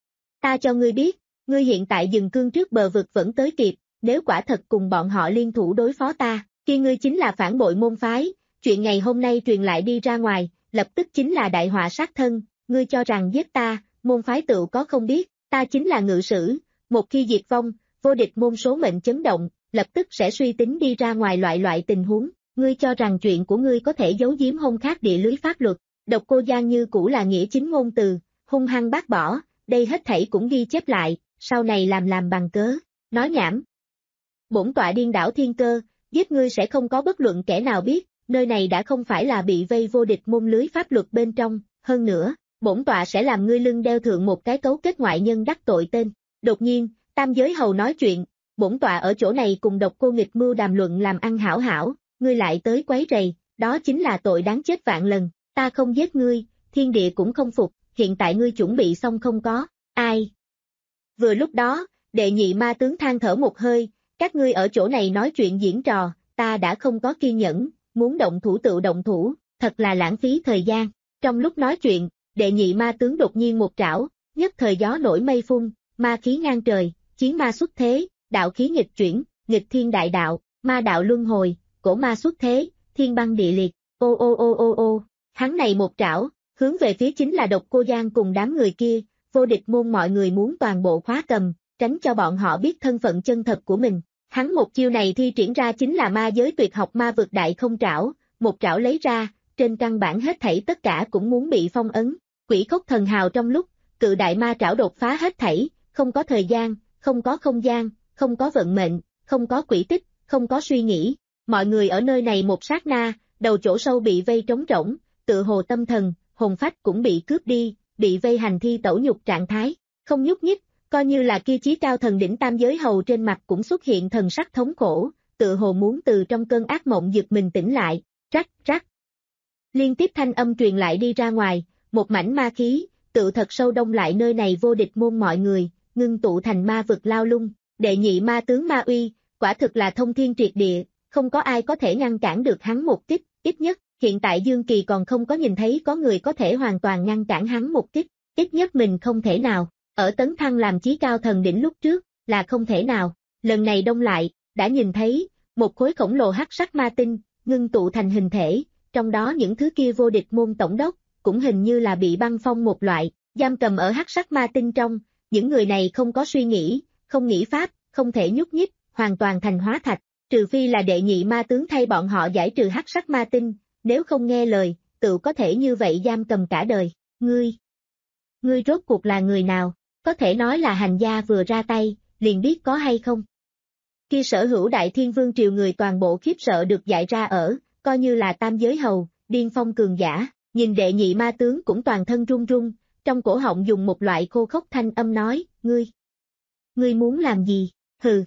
Ta cho ngươi biết, ngươi hiện tại dừng cương trước bờ vực vẫn tới kịp, nếu quả thật cùng bọn họ liên thủ đối phó ta, khi ngươi chính là phản bội môn phái, chuyện ngày hôm nay truyền lại đi ra ngoài, lập tức chính là đại họa sát thân, ngươi cho rằng giết ta, môn phái tựu có không biết, ta chính là ngự sử, một khi diệt vong, vô địch môn số mệnh chấn động, lập tức sẽ suy tính đi ra ngoài loại loại tình huống, ngươi cho rằng chuyện của ngươi có thể giấu giếm hông khác địa lưới pháp luật. Độc Cô Giang như cũ là nghĩa chính ngôn từ, hung hăng bác bỏ, đây hết thảy cũng ghi chép lại, sau này làm làm bằng cớ, nói nhảm. Bổn tọa điên đảo thiên cơ, giết ngươi sẽ không có bất luận kẻ nào biết, nơi này đã không phải là bị vây vô địch môn lưới pháp luật bên trong, hơn nữa, bổn tọa sẽ làm ngươi lưng đeo thượng một cái cấu kết ngoại nhân đắc tội tên. Đột nhiên, Tam Giới Hầu nói chuyện, bổn tọa ở chỗ này cùng Độc Cô Nghịch Mưu đàm luận làm ăn hảo hảo, ngươi lại tới quấy rầy, đó chính là tội đáng chết vạn lần, ta không giết ngươi, thiên địa cũng không phục, hiện tại ngươi chuẩn bị xong không có, ai? Vừa lúc đó, đệ nhị ma tướng than thở một hơi, các ngươi ở chỗ này nói chuyện diễn trò, ta đã không có kiên nhẫn, muốn động thủ tự động thủ, thật là lãng phí thời gian. Trong lúc nói chuyện, đệ nhị ma tướng đột nhiên một trảo, nhất thời gió nổi mây phun, ma khí ngang trời, chiến ma xuất thế, đạo khí nghịch chuyển, nghịch thiên đại đạo, ma đạo luân hồi, cổ ma xuất thế, thiên băng địa liệt, ô ô ô ô ô, hắn này một trảo, hướng về phía chính là Độc Cô Giang cùng đám người kia, vô địch môn mọi người muốn toàn bộ khóa cầm, tránh cho bọn họ biết thân phận chân thật của mình. Hắn một chiêu này thi triển ra chính là ma giới tuyệt học ma vực đại không trảo, một trảo lấy ra, trên căn bản hết thảy tất cả cũng muốn bị phong ấn. Quỷ khốc thần hào trong lúc, cự đại ma trảo đột phá hết thảy, không có thời gian, không có không gian, không có vận mệnh, không có quỷ tích, không có suy nghĩ. Mọi người ở nơi này một sát na, đầu chỗ sâu bị vây trống rỗng, tự hồ tâm thần, hồn phách cũng bị cướp đi, bị vây hành thi tẩu nhục trạng thái, không nhúc nhích, coi như là kia chí cao thần đỉnh tam giới hầu trên mặt cũng xuất hiện thần sắc thống khổ, tự hồ muốn từ trong cơn ác mộng giật mình tỉnh lại, rắc rắc. Liên tiếp thanh âm truyền lại đi ra ngoài, một mảnh ma khí, tự thật sâu đông lại nơi này vô địch môn mọi người, ngưng tụ thành ma vực lao lung, đệ nhị ma tướng ma uy, quả thực là thông thiên triệt địa, không có ai có thể ngăn cản được hắn một tích, ít nhất, hiện tại Dương Kỳ còn không có nhìn thấy có người có thể hoàn toàn ngăn cản hắn một tích, ít nhất mình không thể nào, ở tấn thăng làm chí cao thần đỉnh lúc trước, là không thể nào, lần này đông lại, đã nhìn thấy, một khối khổng lồ hắc sắc ma tinh, ngưng tụ thành hình thể, trong đó những thứ kia vô địch môn tổng đốc, cũng hình như là bị băng phong một loại, giam cầm ở hắc sắc ma tinh trong, những người này không có suy nghĩ, không nghĩ pháp, không thể nhúc nhích, hoàn toàn thành hóa thạch, trừ phi là đệ nhị ma tướng thay bọn họ giải trừ hắc sắc ma tinh, nếu không nghe lời, tự có thể như vậy giam cầm cả đời, ngươi, ngươi rốt cuộc là người nào, có thể nói là hành gia vừa ra tay, liền biết có hay không. Kia sở hữu đại thiên vương triều người toàn bộ khiếp sợ được dạy ra ở, coi như là tam giới hầu, điên phong cường giả, nhìn đệ nhị ma tướng cũng toàn thân run run, trong cổ họng dùng một loại khô khốc thanh âm nói, ngươi, ngươi muốn làm gì, hừ.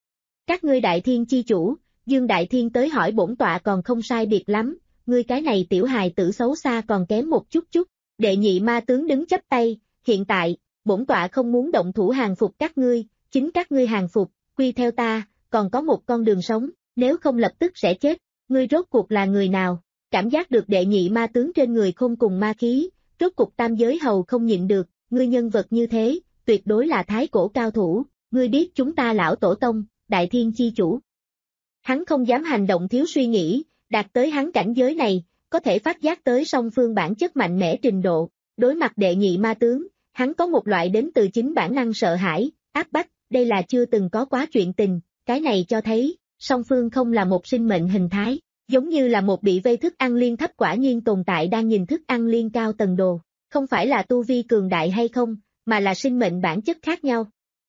Các ngươi đại thiên chi chủ, Dương Đại Thiên tới hỏi bổn tọa còn không sai biệt lắm, ngươi cái này tiểu hài tử xấu xa còn kém một chút chút, đệ nhị ma tướng đứng chắp tay, hiện tại, bổn tọa không muốn động thủ hàng phục các ngươi, chính các ngươi hàng phục, quy theo ta, còn có một con đường sống, nếu không lập tức sẽ chết, ngươi rốt cuộc là người nào, cảm giác được đệ nhị ma tướng trên người khôn cùng ma khí, rốt cuộc tam giới hầu không nhịn được, ngươi nhân vật như thế, tuyệt đối là thái cổ cao thủ, ngươi biết chúng ta lão tổ tông, đại thiên chi chủ. Hắn không dám hành động thiếu suy nghĩ, đạt tới hắn cảnh giới này, có thể phát giác tới song phương bản chất mạnh mẽ trình độ, đối mặt đệ nhị ma tướng, hắn có một loại đến từ chính bản năng sợ hãi, áp bách, đây là chưa từng có quá chuyện tình, cái này cho thấy, song phương không là một sinh mệnh hình thái, giống như là một bị vây thức ăn liên thấp quả nhiên tồn tại đang nhìn thức ăn liên cao tầng đồ, không phải là tu vi cường đại hay không, mà là sinh mệnh bản chất khác nhau.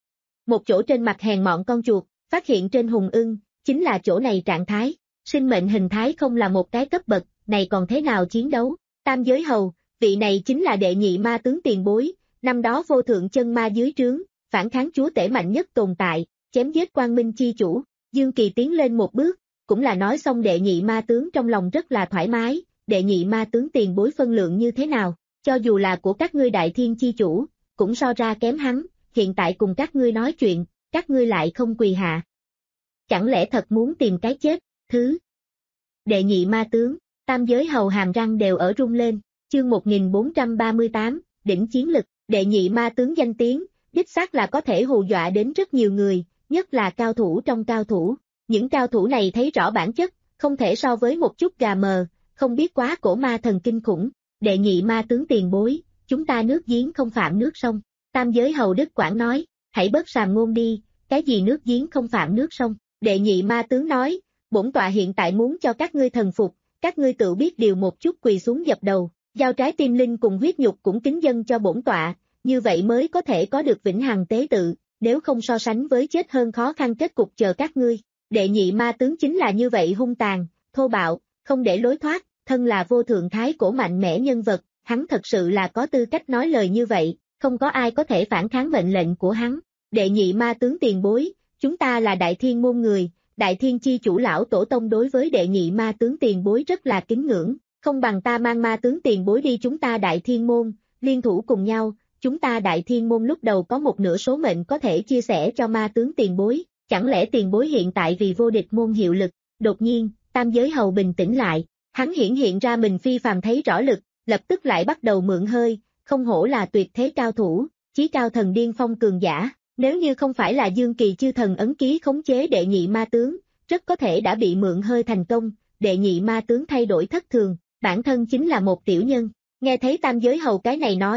Một chỗ trên mặt hèn mọn con chuột, phát hiện trên hùng ưng, chính là chỗ này trạng thái, sinh mệnh hình thái không là một cái cấp bậc, này còn thế nào chiến đấu, tam giới hầu, vị này chính là đệ nhị ma tướng tiền bối, năm đó vô thượng chân ma dưới trướng, phản kháng chúa tể mạnh nhất tồn tại, chém giết quang minh chi chủ, Dương Kỳ tiến lên một bước, cũng là nói xong đệ nhị ma tướng trong lòng rất là thoải mái, đệ nhị ma tướng tiền bối phân lượng như thế nào, cho dù là của các ngươi đại thiên chi chủ, cũng so ra kém hắn, hiện tại cùng các ngươi nói chuyện, các ngươi lại không quỳ hạ. Chẳng lẽ thật muốn tìm cái chết, thứ. Đệ nhị ma tướng, tam giới hầu hàm răng đều ở rung lên, chương một nghìn bốn trăm ba mươi tám, đỉnh chiến lực, đệ nhị ma tướng danh tiếng, đích xác là có thể hù dọa đến rất nhiều người, nhất là cao thủ trong cao thủ. Những cao thủ này thấy rõ bản chất, không thể so với một chút gà mờ, không biết quá cổ ma thần kinh khủng. Đệ nhị ma tướng tiền bối, chúng ta nước giếng không phạm nước sông. Tam giới hầu Đức Quảng nói, hãy bớt sàm ngôn đi, cái gì nước giếng không phạm nước sông. Đệ nhị ma tướng nói, bổn tọa hiện tại muốn cho các ngươi thần phục, các ngươi tự biết điều một chút quỳ xuống dập đầu, giao trái tim linh cùng huyết nhục cũng kính dâng cho bổn tọa, như vậy mới có thể có được vĩnh hằng tế tự, nếu không so sánh với chết hơn khó khăn kết cục chờ các ngươi. Đệ nhị ma tướng chính là như vậy hung tàn, thô bạo, không để lối thoát, thân là vô thượng thái cổ mạnh mẽ nhân vật, hắn thật sự là có tư cách nói lời như vậy, không có ai có thể phản kháng mệnh lệnh của hắn. Đệ nhị ma tướng tiền bối, chúng ta là đại thiên môn người, đại thiên chi chủ lão tổ tông đối với đệ nhị ma tướng tiền bối rất là kính ngưỡng, không bằng ta mang ma tướng tiền bối đi chúng ta đại thiên môn, liên thủ cùng nhau, chúng ta đại thiên môn lúc đầu có một nửa số mệnh có thể chia sẻ cho ma tướng tiền bối. Chẳng lẽ tiền bối hiện tại vì vô địch môn hiệu lực, đột nhiên, tam giới hầu bình tĩnh lại, hắn hiển hiện ra mình phi phàm thấy rõ lực, lập tức lại bắt đầu mượn hơi, không hổ là tuyệt thế cao thủ, chí cao thần điên phong cường giả, nếu như không phải là Dương Kỳ chư thần ấn ký khống chế đệ nhị ma tướng, rất có thể đã bị mượn hơi thành công, đệ nhị ma tướng thay đổi thất thường, bản thân chính là một tiểu nhân, nghe thấy tam giới hầu cái này nói,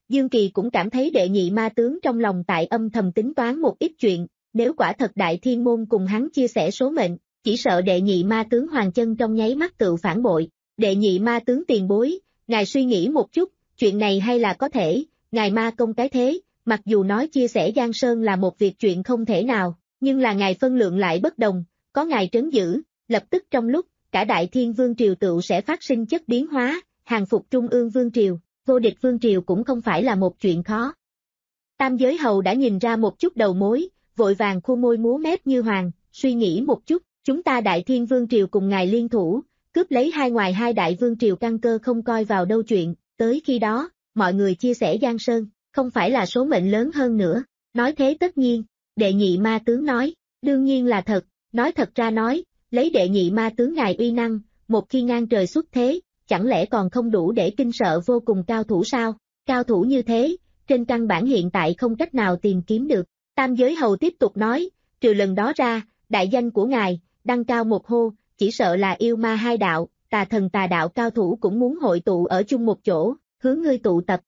Dương Kỳ cũng cảm thấy đệ nhị ma tướng trong lòng tại âm thầm tính toán một ít chuyện, nếu quả thật Đại Thiên Môn cùng hắn chia sẻ số mệnh, chỉ sợ đệ nhị ma tướng Hoàng Chân trong nháy mắt tự phản bội. Đệ nhị ma tướng tiền bối, ngài suy nghĩ một chút, chuyện này hay là có thể, ngài ma công cái thế, mặc dù nói chia sẻ Giang Sơn là một việc chuyện không thể nào, nhưng là ngài phân lượng lại bất đồng, có ngài trấn giữ, lập tức trong lúc, cả Đại Thiên Vương Triều tựu sẽ phát sinh chất biến hóa, hàng phục Trung ương Vương Triều, vô địch Vương Triều cũng không phải là một chuyện khó. Tam Giới Hầu đã nhìn ra một chút đầu mối, vội vàng khu môi múa mép như hoàng, suy nghĩ một chút, chúng ta Đại Thiên Vương Triều cùng ngài liên thủ, cướp lấy hai ngoài hai đại vương triều căn cơ không coi vào đâu chuyện, tới khi đó, mọi người chia sẻ Giang Sơn, không phải là số mệnh lớn hơn nữa, nói thế tất nhiên, đệ nhị ma tướng nói, đương nhiên là thật, nói thật ra nói, lấy đệ nhị ma tướng ngài uy năng, một khi ngang trời xuất thế, chẳng lẽ còn không đủ để kinh sợ vô cùng cao thủ sao, cao thủ như thế, trên căn bản hiện tại không cách nào tìm kiếm được, Tam Giới Hầu tiếp tục nói, trừ lần đó ra, đại danh của ngài, đăng cao một hô, chỉ sợ là yêu ma hai đạo, tà thần tà đạo cao thủ cũng muốn hội tụ ở chung một chỗ, hướng ngươi tụ tập.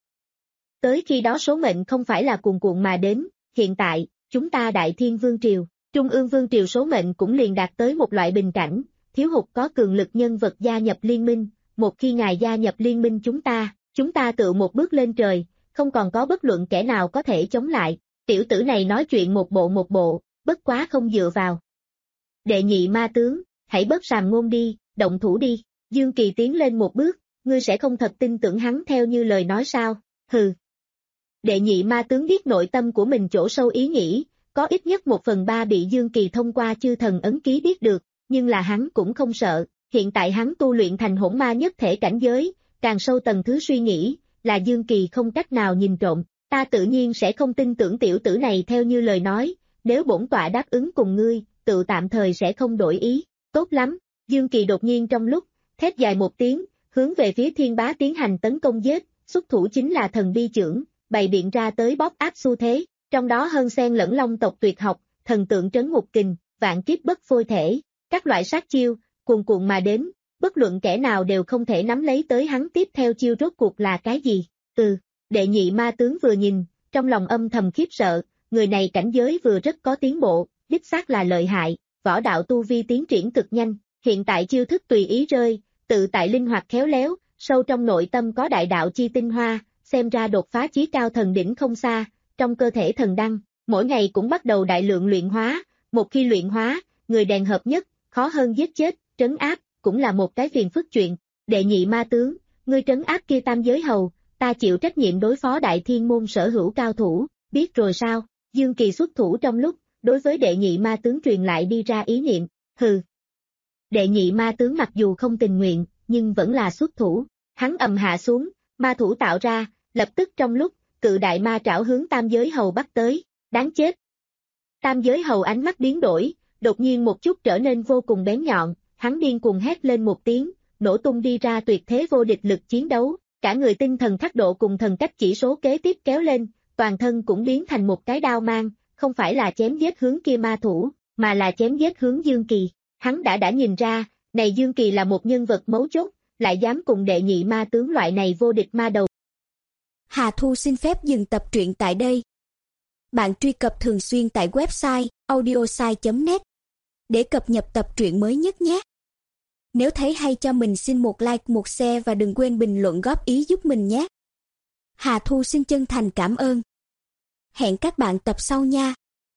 Tới khi đó số mệnh không phải là cuồn cuộn mà đến, hiện tại, chúng ta Đại Thiên Vương Triều, Trung ương Vương Triều số mệnh cũng liền đạt tới một loại bình cảnh, thiếu hụt có cường lực nhân vật gia nhập liên minh, một khi ngài gia nhập liên minh chúng ta, chúng ta tự một bước lên trời, không còn có bất luận kẻ nào có thể chống lại, tiểu tử này nói chuyện một bộ một bộ, bất quá không dựa vào. Đệ nhị ma tướng, hãy bớt sàm ngôn đi, động thủ đi, Dương Kỳ tiến lên một bước, ngươi sẽ không thật tin tưởng hắn theo như lời nói sao, hừ. Đệ nhị ma tướng biết nội tâm của mình chỗ sâu ý nghĩ, có ít nhất một phần ba bị Dương Kỳ thông qua chư thần ấn ký biết được, nhưng là hắn cũng không sợ, hiện tại hắn tu luyện thành hỗn ma nhất thể cảnh giới, càng sâu tầng thứ suy nghĩ, là Dương Kỳ không cách nào nhìn trộm, ta tự nhiên sẽ không tin tưởng tiểu tử này theo như lời nói, nếu bổn tọa đáp ứng cùng ngươi, tự tạm thời sẽ không đổi ý, tốt lắm, Dương Kỳ đột nhiên trong lúc, thét dài một tiếng, hướng về phía Thiên Bá tiến hành tấn công giết, xuất thủ chính là thần bi chưởng, bày biện ra tới bóp áp xu thế, trong đó hơn xen lẫn long tộc tuyệt học, thần tượng trấn ngục kình, vạn kiếp bất phôi thể, các loại sát chiêu, cuồn cuộn mà đến, bất luận kẻ nào đều không thể nắm lấy tới hắn tiếp theo chiêu rốt cuộc là cái gì, ừ, đệ nhị ma tướng vừa nhìn, trong lòng âm thầm khiếp sợ, người này cảnh giới vừa rất có tiến bộ, đích xác là lợi hại, võ đạo tu vi tiến triển cực nhanh, hiện tại chiêu thức tùy ý rơi, tự tại linh hoạt khéo léo, sâu trong nội tâm có đại đạo chi tinh hoa, xem ra đột phá chí cao thần đỉnh không xa, trong cơ thể thần đăng, mỗi ngày cũng bắt đầu đại lượng luyện hóa, một khi luyện hóa, người đèn hợp nhất, khó hơn giết chết, trấn áp, cũng là một cái phiền phức chuyện, đệ nhị ma tướng, ngươi trấn áp kia Tam Giới Hầu, ta chịu trách nhiệm đối phó Đại Thiên Môn sở hữu cao thủ, biết rồi sao, Dương Kỳ xuất thủ trong lúc, đối với đệ nhị ma tướng truyền lại đi ra ý niệm, hừ. Đệ nhị ma tướng mặc dù không tình nguyện, nhưng vẫn là xuất thủ, hắn ầm hạ xuống, ma thủ tạo ra, lập tức trong lúc, cự đại ma trảo hướng Tam Giới Hầu bắt tới, đáng chết. Tam Giới Hầu ánh mắt biến đổi, đột nhiên một chút trở nên vô cùng bén nhọn, hắn điên cuồng hét lên một tiếng, nổ tung đi ra tuyệt thế vô địch lực chiến đấu, cả người tinh thần khắc độ cùng thần cách chỉ số kế tiếp kéo lên, toàn thân cũng biến thành một cái đao mang, không phải là chém giết hướng kia ma thủ, mà là chém giết hướng Dương Kỳ. Hắn đã đã nhìn ra, này Dương Kỳ là một nhân vật mấu chốt, lại dám cùng đệ nhị ma tướng loại này vô địch ma đầu. Hà Thu xin phép dừng tập truyện tại đây. Bạn truy cập thường xuyên tại website audiosai chấm net để cập nhật tập truyện mới nhất nhé. Nếu thấy hay cho mình xin một like, một share và đừng quên bình luận góp ý giúp mình nhé. Hà Thu xin chân thành cảm ơn. Hẹn các bạn tập sau nha.